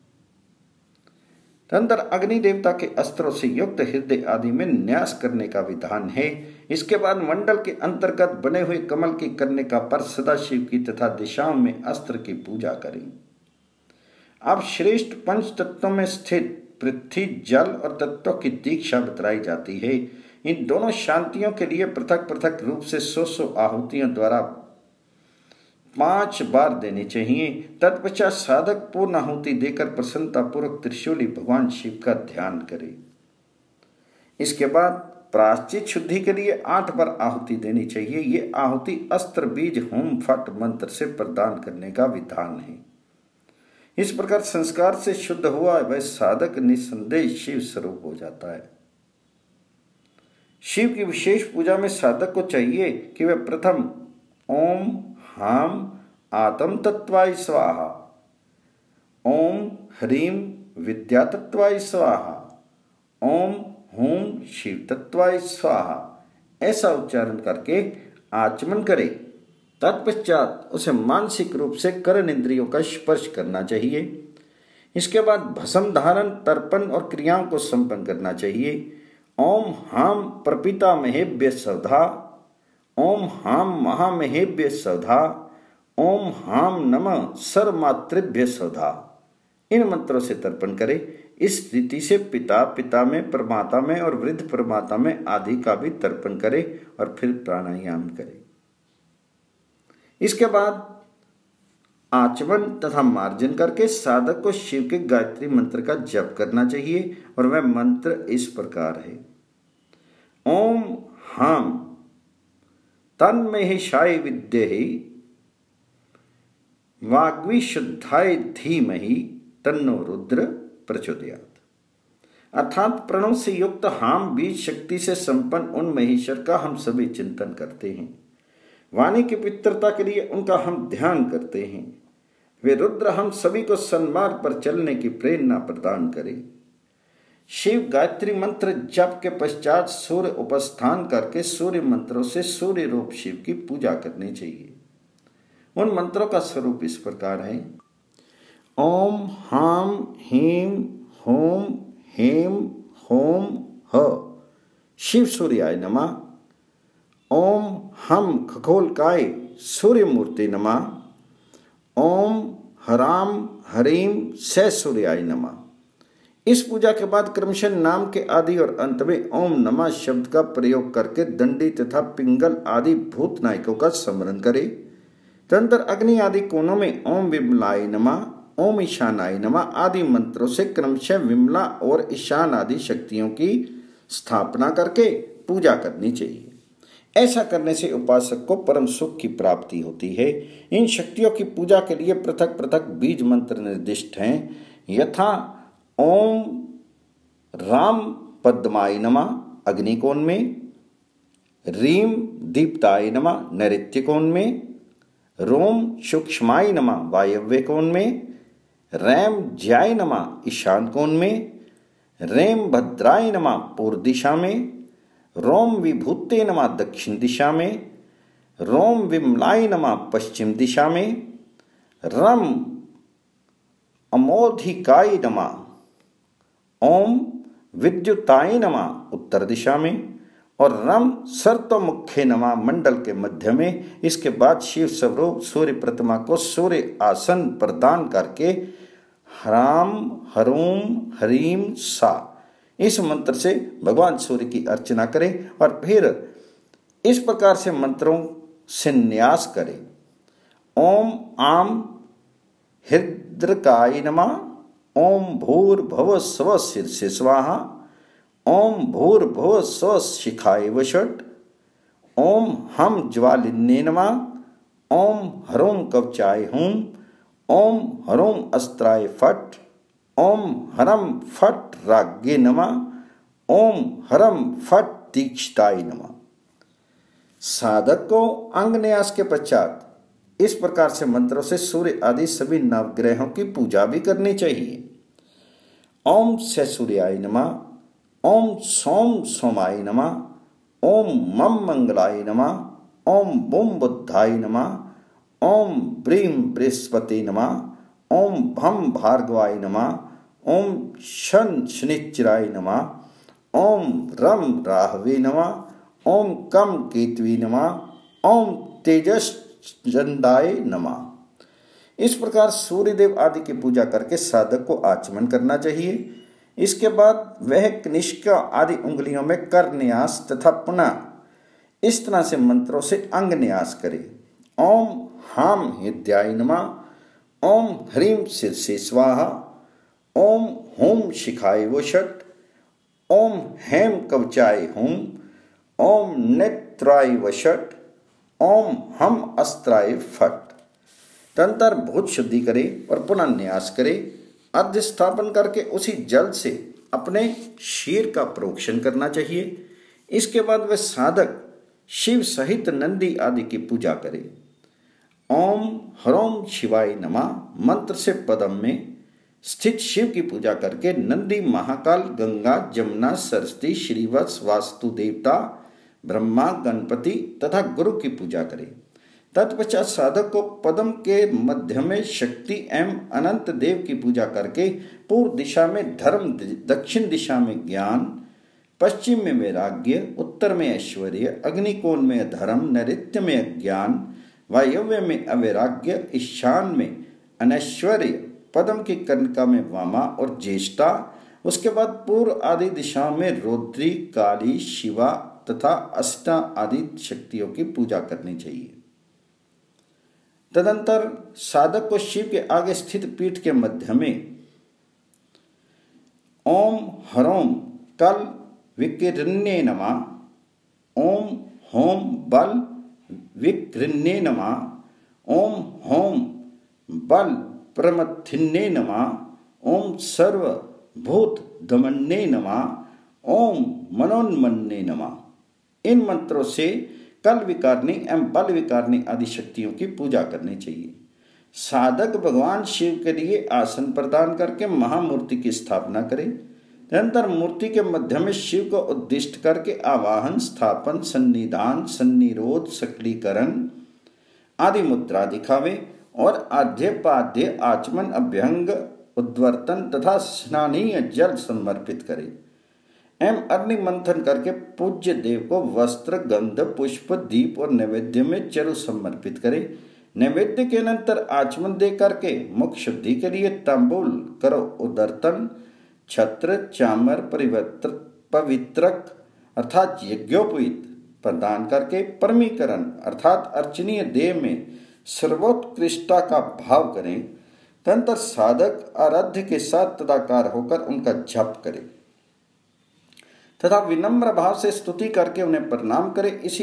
S1: तदनंतर अग्नि देवता के अस्त्रों से युक्त हृदय आदि में न्यास करने का विधान है। इसके बाद मंडल के अंतर्गत बने हुए कमल की कर्णिका पर सदाशिव की तथा दिशाओं में अस्त्र की पूजा करें। अब श्रेष्ठ पंच तत्वों में स्थित पृथ्वी, जल और तत्वों की दीक्षा बतलाई जाती है। इन दोनों शांतियों के लिए पृथक पृथक रूप से 100 आहुतियों द्वारा 5 बार देनी चाहिए। तत्पश्चात साधक पूर्ण आहुति देकर प्रसन्नता पूर्वक त्रिशूली भगवान शिव का ध्यान करे। इसके बाद प्रायश्चित शुद्धि के लिए 8 बार आहुति देनी चाहिए। ये आहुति अस्त्र बीज होम फट मंत्र से प्रदान करने का विधान है। इस प्रकार संस्कार से शुद्ध हुआ वह साधक निसंदेह शिव स्वरूप हो जाता है। शिव की विशेष पूजा में साधक को चाहिए कि वह प्रथम ओम हाम आत्म तत्वाय स्वाहा, ओम ह्रीम विद्या तत्वाय स्वाहा, ओम हूं शिव तत्वाय स्वाहा ऐसा उच्चारण करके आचमन करे। तत्पश्चात उसे मानसिक रूप से कर्ण इंद्रियों का स्पर्श करना चाहिए। इसके बाद भस्म धारण, तर्पण और क्रियाओं को संपन्न करना चाहिए। ओम हाम प्रपितामहेभ्य सवधा, ओम हाम महामहेभ्य सवधा, ओम हाम नमः सर्वमातृभ्य सवधा इन मंत्रों से तर्पण करे। इस रीति से पिता, पिता में, प्रमाता में और वृद्ध प्रमाता में आदि का भी तर्पण करे और फिर प्राणायाम करे। इसके बाद आचमन तथा मार्जन करके साधक को शिव के गायत्री मंत्र का जप करना चाहिए और वह मंत्र इस प्रकार है। ओम हाम तन्महेशाय विद्महे वाग्विशुद्धाय धीमहि तन्नो रुद्र प्रचोदयात्। अर्थात प्रणव से युक्त हाम बीज शक्ति से संपन्न उन महेश्वर का हम सभी चिंतन करते हैं। वाणी की पवित्रता के लिए उनका हम ध्यान करते हैं। वे रुद्र हम सभी को सन्मार्ग पर चलने की प्रेरणा प्रदान करें। शिव गायत्री मंत्र जप के पश्चात सूर्य उपस्थान करके सूर्य मंत्रों से सूर्य रूप शिव की पूजा करनी चाहिए। उन मंत्रों का स्वरूप इस प्रकार है। ओम हाम हीम होम हेम होम ह शिव सूर्याय नमः। ओम हम खगोलकाय सूर्य मूर्ति नमः। ओम हराम हरीम स सूर्याय नमः। इस पूजा के बाद क्रमशः नाम के आदि और अंत में ओम नमः शब्द का प्रयोग करके दंडी तथा पिंगल आदि भूत नायकों का स्मरण करें। तदनंतर अग्नि आदि कोनों में ओम विमलाय नमः, ओम ईशानाय नमः आदि मंत्रों से क्रमशः विमला और ईशान आदि शक्तियों की स्थापना करके पूजा करनी चाहिए। ऐसा करने से उपासक को परम सुख की प्राप्ति होती है। इन शक्तियों की पूजा के लिए पृथक पृथक बीज मंत्र निर्दिष्ट हैं। यथा ओम राम पद्माय नमः अग्निकोण में, रीम दीप्ताय नमः नैऋत्य कोण में, रोम सूक्ष्माय नमः वायव्य कोण में, रैम ज्याय नमः ईशान कोण में, रेम भद्राय नमः पूर्व दिशा में, रोम विभूते नमः दक्षिण दिशा में, रोम विमलाय नमः पश्चिम दिशा में, रम अमोधिकाय नमः, ओम विद्युताय नमः उत्तर दिशा में और रम सर्वतोमुखे नमः मंडल के मध्य में। इसके बाद शिव स्वरूप सूर्य प्रतिमा को सूर्य आसन प्रदान करके हराम हरूम हरीम सा इस मंत्र से भगवान सूर्य की अर्चना करें और फिर इस प्रकार से मंत्रों से न्यास करें। ओम आम हृद्रकाय नमः, ओम भूर्भुवः स्वः शीर्षे स्वाहा, ओम भूर्भुवः स्वः शिखाय वषट्, ओम हम ज्वालिन्ये नमः, ओम ह्रौं कवचाय हूं, ओम ह्रौं अस्त्राय फट्, ओम हरम फट् राज्ञे नमः, ओम हरम फट् तीक्ष्णाय नमः। साधक को अंग न्यास के पश्चात इस प्रकार से मंत्रों से सूर्य आदि सभी नवग्रहों की पूजा भी करनी चाहिए। ओम स सूर्याय नमः, ओम सोम सोमाय नमः, ओम मम मंगलाय नमः, ओम बुम बुद्धाय नमः, ओम ब्रीम बृहस्पति नमः, ओम भम भार्गवाय नमः, ओम शन शनिच्चराय नमः, ओम रम राहवे नमः, ओम कम केतवी नमः, ओम तेजस्चंदाय नमः। इस प्रकार सूर्यदेव आदि की पूजा करके साधक को आचमन करना चाहिए। इसके बाद वह कनिष्का आदि उंगलियों में कर न्यास तथा पुनः इस तरह से मंत्रों से अंग न्यास करे। ओम हाम हृदयाय नमः, ओम ह्रीं शीर्षे स्वाहा, ओम हूं शिखाय वषट्, ओम हेम कवचाय हूं, ओम नेत्राय वषट, ओम हम अस्त्राय फट। तदंतर भूत शुद्धि करे और पुनः न्यास करे। अर्घ्य स्थापन करके उसी जल से अपने शीर का प्रोक्षण करना चाहिए। इसके बाद वह साधक शिव सहित नंदी आदि की पूजा करे। ओम ह्रोम शिवाय नमः मंत्र से पदम में स्थित शिव की पूजा करके नंदी, महाकाल, गंगा, जमुना, सरस्वती, श्रीवत्स, वास्तु देवता, ब्रह्मा, गणपति तथा गुरु की पूजा करे। तत्पश्चात साधक को पद्म के मध्य में शक्ति एवं अनंत देव की पूजा करके पूर्व दिशा में धर्म, दक्षिण दिशा में ज्ञान, पश्चिम में वैराग्य, उत्तर में ऐश्वर्य, अग्निकोण में धर्म, नैऋत्य में अज्ञान, वायव्य में अवैराग्य, ईशान में अनैश्वर्य, पद्म की कर्णिका में वामा और ज्येष्ठा, उसके बाद पूर्व आदि दिशाओं में रौद्री, काली, शिवा तथा अष्टा आदि शक्तियों की पूजा करनी चाहिए। तदंतर साधक को शिव के आगे स्थित पीठ के मध्य में ओम ह्रोम कल विकिरण्ये नमः, ओम होम बल विकृण्ये नमः, ओम होम बल प्रमथिन्ये नमः, ओम सर्व भूत दमन्ये नमः, ओम मनोन्मन्ये नमः। इन मंत्रों से कल विकारणी एवं बल विकारणी आदि शक्तियों की पूजा करनी चाहिए। साधक भगवान शिव के लिए आसन प्रदान करके महामूर्ति की स्थापना करे। निरंतर मूर्ति के मध्य में शिव को उद्दिष्ट करके आवाहन, स्थापन, सन्निधान, सन्निरोध, सकलीकरण आदि मुद्रा दिखावे और आद्य पाद्य आचमन, अभ्यंग, उद्वर्तन तथा स्नानीय जल समर्पित करे एवं अग्नि मंथन करके पूज्य देव को वस्त्र, गंध, पुष्प, दीप और नैवेद्य में चरु समर्पित करे। नैवेद्य के अनंतर आचमन दे करके मुख शुद्धि के लिए तांबूल करो उदर्तन, छत्र, चामर, पवित्रक अर्थात यज्ञोपवीत प्रदान करके परमीकरण अर्थात अर्चनीय देव में सर्वोत्कृष्टता का भाव करें। तदंतर साधक आराध्य के साथ तदाकार होकर उनका जप करे तथा विनम्र भाव से स्तुति करके उन्हें प्रणाम करे। इसी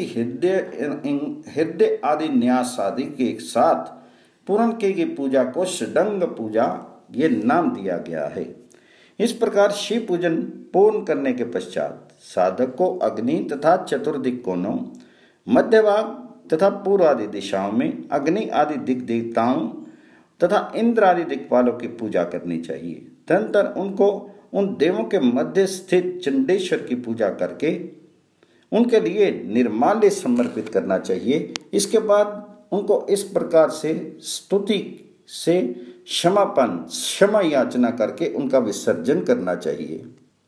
S1: हृदय आदि न्यास आदि के साथ पूर्ण की गई पूजा को षडंग पूजा ये नाम दिया गया है। इस प्रकार शिव पूजन पूर्ण करने के पश्चात साधक को अग्नि तथा चतुर्दिक कोणों, मध्य भाग तथा पूर्व आदि दिशाओं में अग्नि आदि दिक देवताओं तथा इंद्र आदि दिक्पालों की पूजा करनी चाहिए। तदंतर उनको उन देवों के मध्य स्थित चंडेश्वर की पूजा करके उनके लिए निर्माल्य समर्पित करना चाहिए। इसके बाद उनको इस प्रकार से स्तुति से क्षमा याचना करके उनका विसर्जन करना चाहिए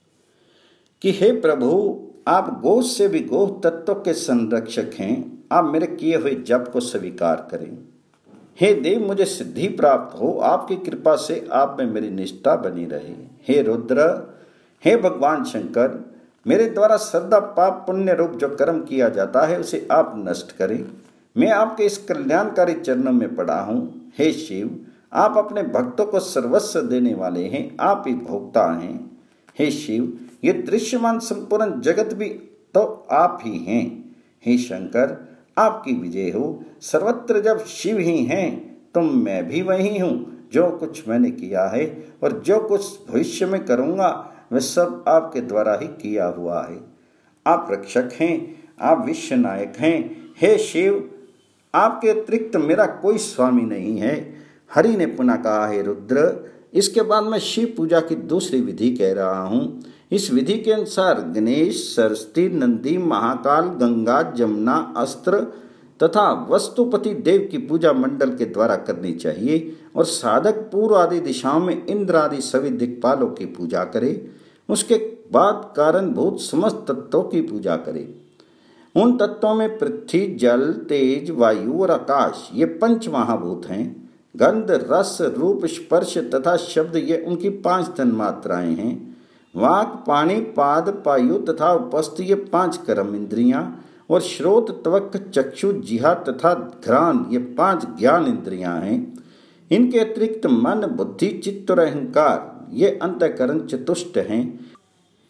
S1: कि हे प्रभु, आप गो से भी गो तत्व के संरक्षक हैं, आप मेरे किए हुए जप को स्वीकार करें। हे देव, मुझे सिद्धि प्राप्त हो, आपकी कृपा से आप में मेरी निष्ठा बनी रहे। हे रुद्र, हे भगवान शंकर, मेरे द्वारा श्रद्धा पाप पुण्य रूप जो कर्म किया जाता है उसे आप नष्ट करें। मैं आपके इस कल्याणकारी चरणों में पड़ा हूँ। हे शिव, आप अपने भक्तों को सर्वस्व देने वाले हैं, आप ही भोक्ता हैं। हे शिव, ये दृश्यमान संपूर्ण जगत भी तो आप ही हैं। हे शंकर, आपकी विजय हो। सर्वत्र जब शिव ही हैं तो मैं भी वही हूँ। जो कुछ मैंने किया है और जो कुछ भविष्य में करूँगा वह सब आपके द्वारा ही किया हुआ है। आप रक्षक हैं, आप विश्व नायक हैं। हे शिव, आपके अतिरिक्त मेरा कोई स्वामी नहीं है। हरि ने पुनः कहा, हे रुद्र, इसके बाद मैं शिव पूजा की दूसरी विधि कह रहा हूँ। इस विधि के अनुसार गणेश, सरस्वती, नंदी, महाकाल, गंगा, जमुना, अस्त्र तथा वस्तुपति देव की पूजा मंडल के द्वारा करनी चाहिए और साधक पूर्व आदि दिशाओं में इंद्र आदि सभी दिक्पालों की पूजा करे। उसके बाद कारणभूत समस्त तत्वों की पूजा करे। उन तत्वों में पृथ्वी, जल, तेज, वायु और आकाश ये पंच महाभूत हैं। गंध, रस, रूप, स्पर्श तथा शब्द ये उनकी 5 तन्मात्राएं हैं। वाक, पाणी, पाद, पायु तथा उपस्थ ये 5 कर्म इंद्रियां और श्रोत, त्वक, चक्षु, जिहा तथा घ्राण ये 5 ज्ञान इंद्रियां हैं। इनके अतिरिक्त मन, बुद्धि, चित्त और अहंकार ये अंतःकरण चतुष्ट हैं।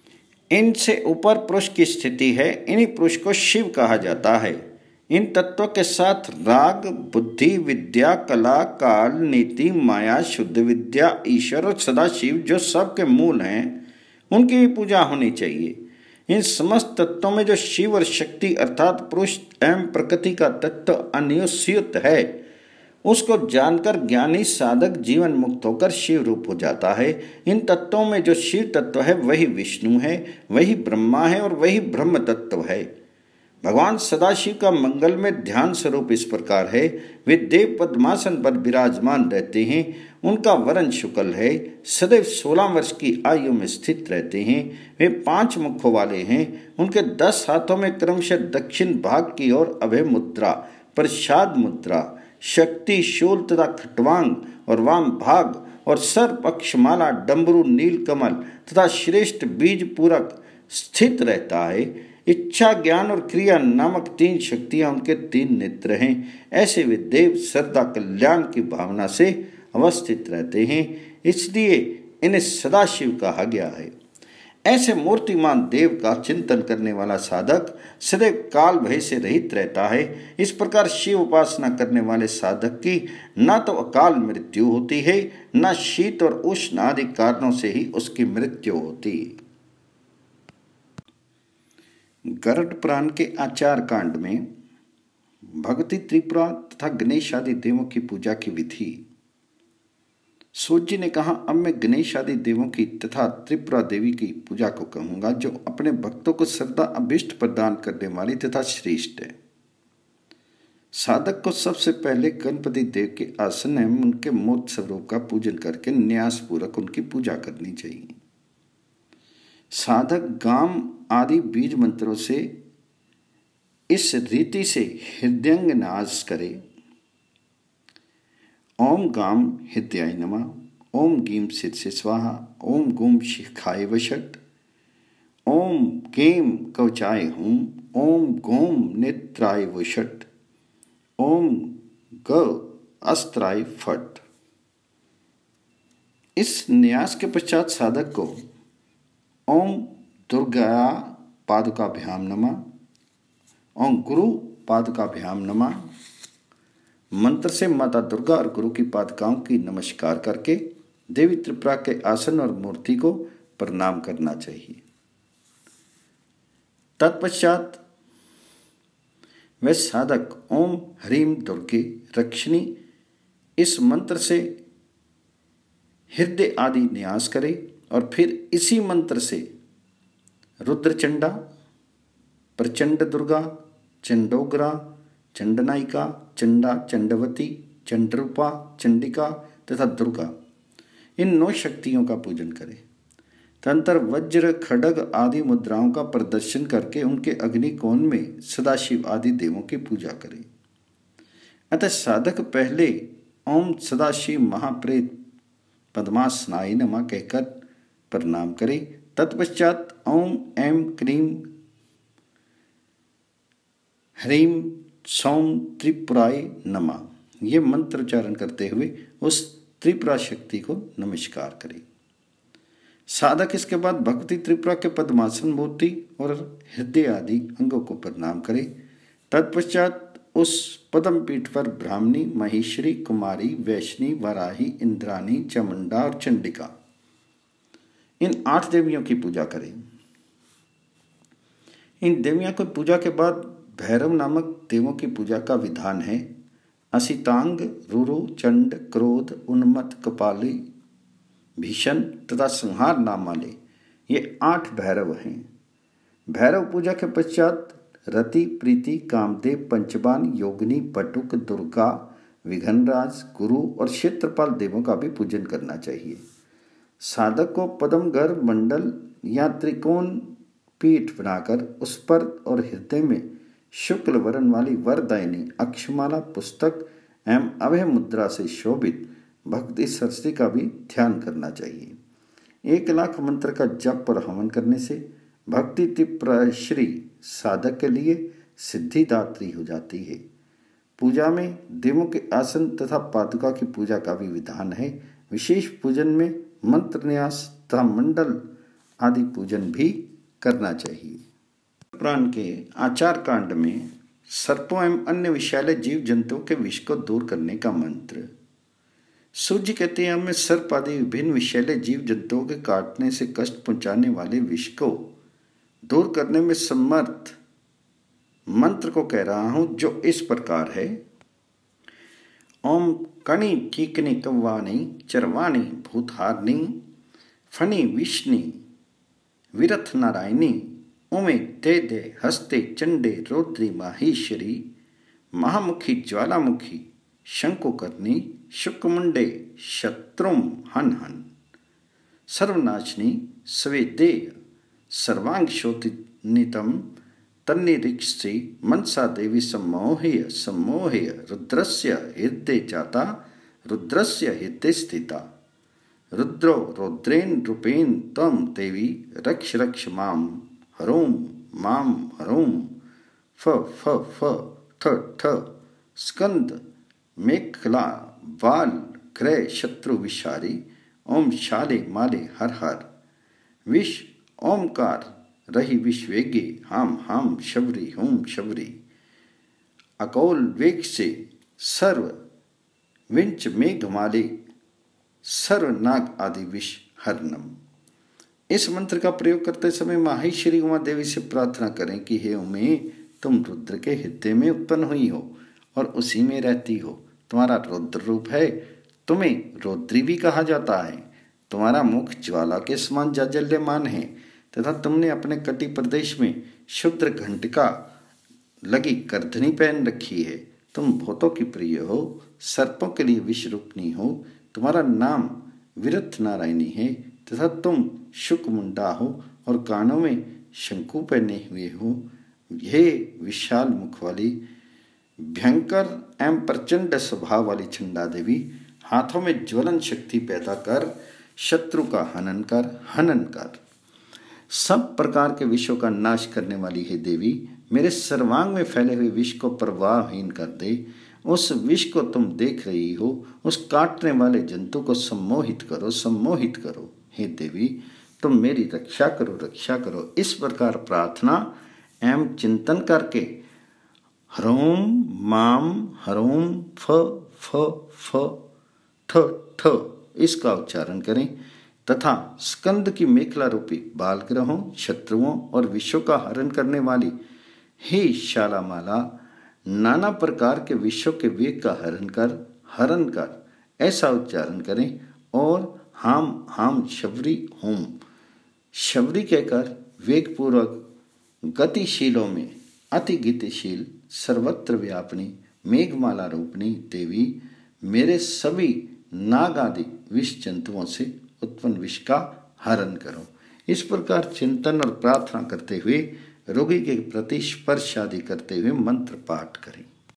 S1: इनसे ऊपर पुरुष की स्थिति है। इन्हीं पुरुष को शिव कहा जाता है। इन तत्वों के साथ राग, बुद्धि, विद्या, कला, काल, नीति, माया, शुद्ध विद्या, ईश्वर और सदाशिव जो सबके मूल हैं, उनकी भी पूजा होनी चाहिए। इन समस्त तत्वों में जो शिव और शक्ति अर्थात पुरुष एवं प्रकृति का तत्व अन्योन्युत है, उसको जानकर ज्ञानी साधक जीवन मुक्त होकर शिव रूप हो जाता है। इन तत्वों में जो शिव तत्व है वही विष्णु है, वही ब्रह्मा है और वही ब्रह्म तत्व है। भगवान सदाशिव का मंगल में ध्यान स्वरूप इस प्रकार है। वे देव पद्मासन पर विराजमान रहते हैं। उनका वर्ण शुक्ल है। सदैव 16 वर्ष की आयु में स्थित रहते हैं। वे 5 मुखों वाले हैं। उनके 10 हाथों में क्रमशः दक्षिण भाग की ओर अभय मुद्रा, प्रसाद मुद्रा, शक्ति, शूल तथा खट्वांग और वाम भाग और सर्प, अक्षमाला, डमरू, नीलकमल तथा श्रेष्ठ बीज पूरक स्थित रहता है। इच्छा, ज्ञान और क्रिया नामक 3 शक्तियां उनके 3 नेत्र हैं। ऐसे वे देव सदा कल्याण की भावना से अवस्थित रहते हैं, इसलिए इन्हें सदाशिव कहा गया है। ऐसे मूर्तिमान देव का चिंतन करने वाला साधक सदैव काल भय से रहित रहता है। इस प्रकार शिव उपासना करने वाले साधक की न तो अकाल मृत्यु होती है, न शीत और उष्ण आदि कारणों से ही उसकी मृत्यु होती है। गरुड़ पुराण के आचार कांड में भगवती त्रिपुरा तथा गणेश आदि देवों की पूजा की विधि। सूत जी ने कहा, अब मैं गणेश आदि देवों की तथा त्रिपुरा देवी की पूजा को कहूंगा, जो अपने भक्तों को सदा अभिष्ट प्रदान करने वाली तथा श्रेष्ठ है। साधक को सबसे पहले गणपति देव के आसन एवं उनके मूर्त स्वरूप का पूजन करके न्यास पूर्वक उनकी पूजा करनी चाहिए। साधक गाम आदि बीज मंत्रों से इस रीति से हृदयंग नाश करे। ओम गाम हृदयाय नमः, ओम गीम सिद्धि स्वाहा, ओम गूम शिखाय वशट, ओम गेम कवचाय हूं, ओम गोम नेत्राय वशट, ओम ग अस्त्राय फट। इस न्यास के पश्चात साधक को ओम दुर्गा पादुकाभ्याम नमः, ओम गुरु पादुकाभ्याम नमः मंत्र से माता दुर्गा और गुरु की पादुकाओं की नमस्कार करके देवी त्रिपुरा के आसन और मूर्ति को प्रणाम करना चाहिए। तत्पश्चात वह साधक ओम ह्रीम दुर्गे रक्षिणी इस मंत्र से हृदय आदि न्यास करे और फिर इसी मंत्र से रुद्रचंडा, प्रचंड दुर्गा, चंडोग्रा, चंडनायिका, चंडा, चंडवती, चंडरूपा, चंडिका तथा दुर्गा इन 9 शक्तियों का पूजन करें। तंत्र, वज्र, खड्ग आदि मुद्राओं का प्रदर्शन करके उनके अग्निकोण में सदाशिव आदि देवों की पूजा करें। अतः साधक पहले ओम सदाशिव महाप्रेत पद्मासनाय नमः कहकर प्रणाम करे। तत्पश्चात ओम ऐं क्रीं ह्रीं सौं त्रिपुराय नमः ये मंत्र उच्चारण करते हुए उस त्रिपुरा शक्ति को नमस्कार करे। साधक इसके बाद भक्ति त्रिपुरा के पद्मासन मूर्ति और हृदय आदि अंगों को प्रणाम करे। तत्पश्चात उस पद्म पीठ पर ब्राह्मणी, महेश्वरी, कुमारी, वैष्णी, वराही, इंद्राणी, चामुंडा और चंडिका इन 8 देवियों की पूजा करें। इन देवियों की पूजा के बाद भैरव नामक देवों की पूजा का विधान है। असितांग, रुरु, चंड, क्रोध, उन्मत्त, कपाली, भीषण तथा संहार नाम वाले ये 8 भैरव हैं। भैरव पूजा के पश्चात रति, प्रीति, कामदेव, पंचबान, योगिनी, पटुक, दुर्गा, विघ्नराज, गुरु और क्षेत्रपाल देवों का भी पूजन करना चाहिए। साधक को पद्म गर्भ मंडल या त्रिकोण पीठ बनाकर उस पर और हृदय में शुक्ल वर्ण वाली वरदायिनी अक्षमाला पुस्तक एवं अभय मुद्रा से शोभित भक्ति सरस्वती का भी ध्यान करना चाहिए। 1 लाख मंत्र का जप और हवन करने से भक्ति त्रिपुरा श्री साधक के लिए सिद्धिदात्री हो जाती है। पूजा में देवों के आसन तथा पादुका की पूजा का भी विधान है। विशेष पूजन में मंत्र न्यास तथा मंडल आदि पूजन भी करना चाहिए। पुराण के आचार कांड में सर्पों एवं अन्य विषैले जीव जंतुओं के विष को दूर करने का मंत्र। सूर्य कहते हैं हमें सर्प आदि विभिन्न विषैले जीव जंतुओं के काटने से कष्ट पहुंचाने वाले विष को दूर करने में समर्थ मंत्र को कह रहा हूं, जो इस प्रकार है। ओम कणि कीकनि कव्वानि चरवाणि भूतहारिणी फणि विष्णि विरथ नारायणी उमे दे दे हस्ते चंडे रौद्री माहेश्वरी महामुखी ज्वालामुखी शंकुकर्णी शुकमुंडे शत्रुम हन हन सर्वनाशनी स्वेदेय सर्वांग शोतिनितम तन्निरीक्षि मनसा देवी सम्मोहय सम्मोहय रुद्रस्य हृदय जाता रुद्रस्य हृदय स्थिता रुद्रो रौद्रेन रूपेण त्वं देवी रक्ष रक्ष माम हरोम माम हरोम फ फ फ ठ ठ स्कंद मेखला बाल क्रय शत्रु विषारी ओम शाले माले हर हर विष ओमकार रही विश्वेगे हाम हाम शबरी होम शबरी अकौल वेग से सर्व विंच मेघमाले सर्वनाग आदि विष हरनम। इस मंत्र का प्रयोग करते समय माहेश्वरी उमा देवी से प्रार्थना करें कि हे उमे, तुम रुद्र के हृदय में उत्पन्न हुई हो और उसी में रहती हो। तुम्हारा रुद्र रूप है, तुम्हें रौद्री भी कहा जाता है। तुम्हारा मुख ज्वाला के समान जाज्वल्यमान है तथा तुमने अपने कटी प्रदेश में शुद्र घंटिका लगी करधनी पहन रखी है। तुम भूतों की प्रिय हो, सर्पों के लिए विषरूपनी हो। तुम्हारा नाम विरथ नारायणी है तथा तुम शुकमुंडा हो और कानों में शंकु पहने हुए हो। हे विशाल मुख वाली, भयंकर एवं प्रचंड स्वभाव वाली चंडा देवी, हाथों में ज्वलन शक्ति पैदा कर शत्रु का हनन कर। सब प्रकार के विषों का नाश करने वाली है देवी, मेरे सर्वांग में फैले हुए विष को प्रवाहहीन कर दे। उस विष को तुम देख रही हो, उस काटने वाले जंतु को सम्मोहित करो। हे देवी, तुम मेरी रक्षा करो। इस प्रकार प्रार्थना एवं चिंतन करके ह्रोम माम हरोम फ फ फ ठ ठ इसका उच्चारण करें तथा स्कंद की मेखला रूपी बाल ग्रहों, शत्रुओं और विषों का हरण करने वाली हे शालामाला, नाना प्रकार के विषयों के वेग का हरण कर ऐसा उच्चारण करें और हाम हाम शबरी होम शबरी कहकर वेगपूर्वक गतिशीलों में अति गतिशील सर्वत्र व्यापनी मेघमाला रूपनी देवी, मेरे सभी नाग आदि विष जंतुओं से उत्पन्न विष का हरण करो। इस प्रकार चिंतन और प्रार्थना करते हुए रोगी के प्रति स्पर्श आदि करते हुए मंत्र पाठ करें।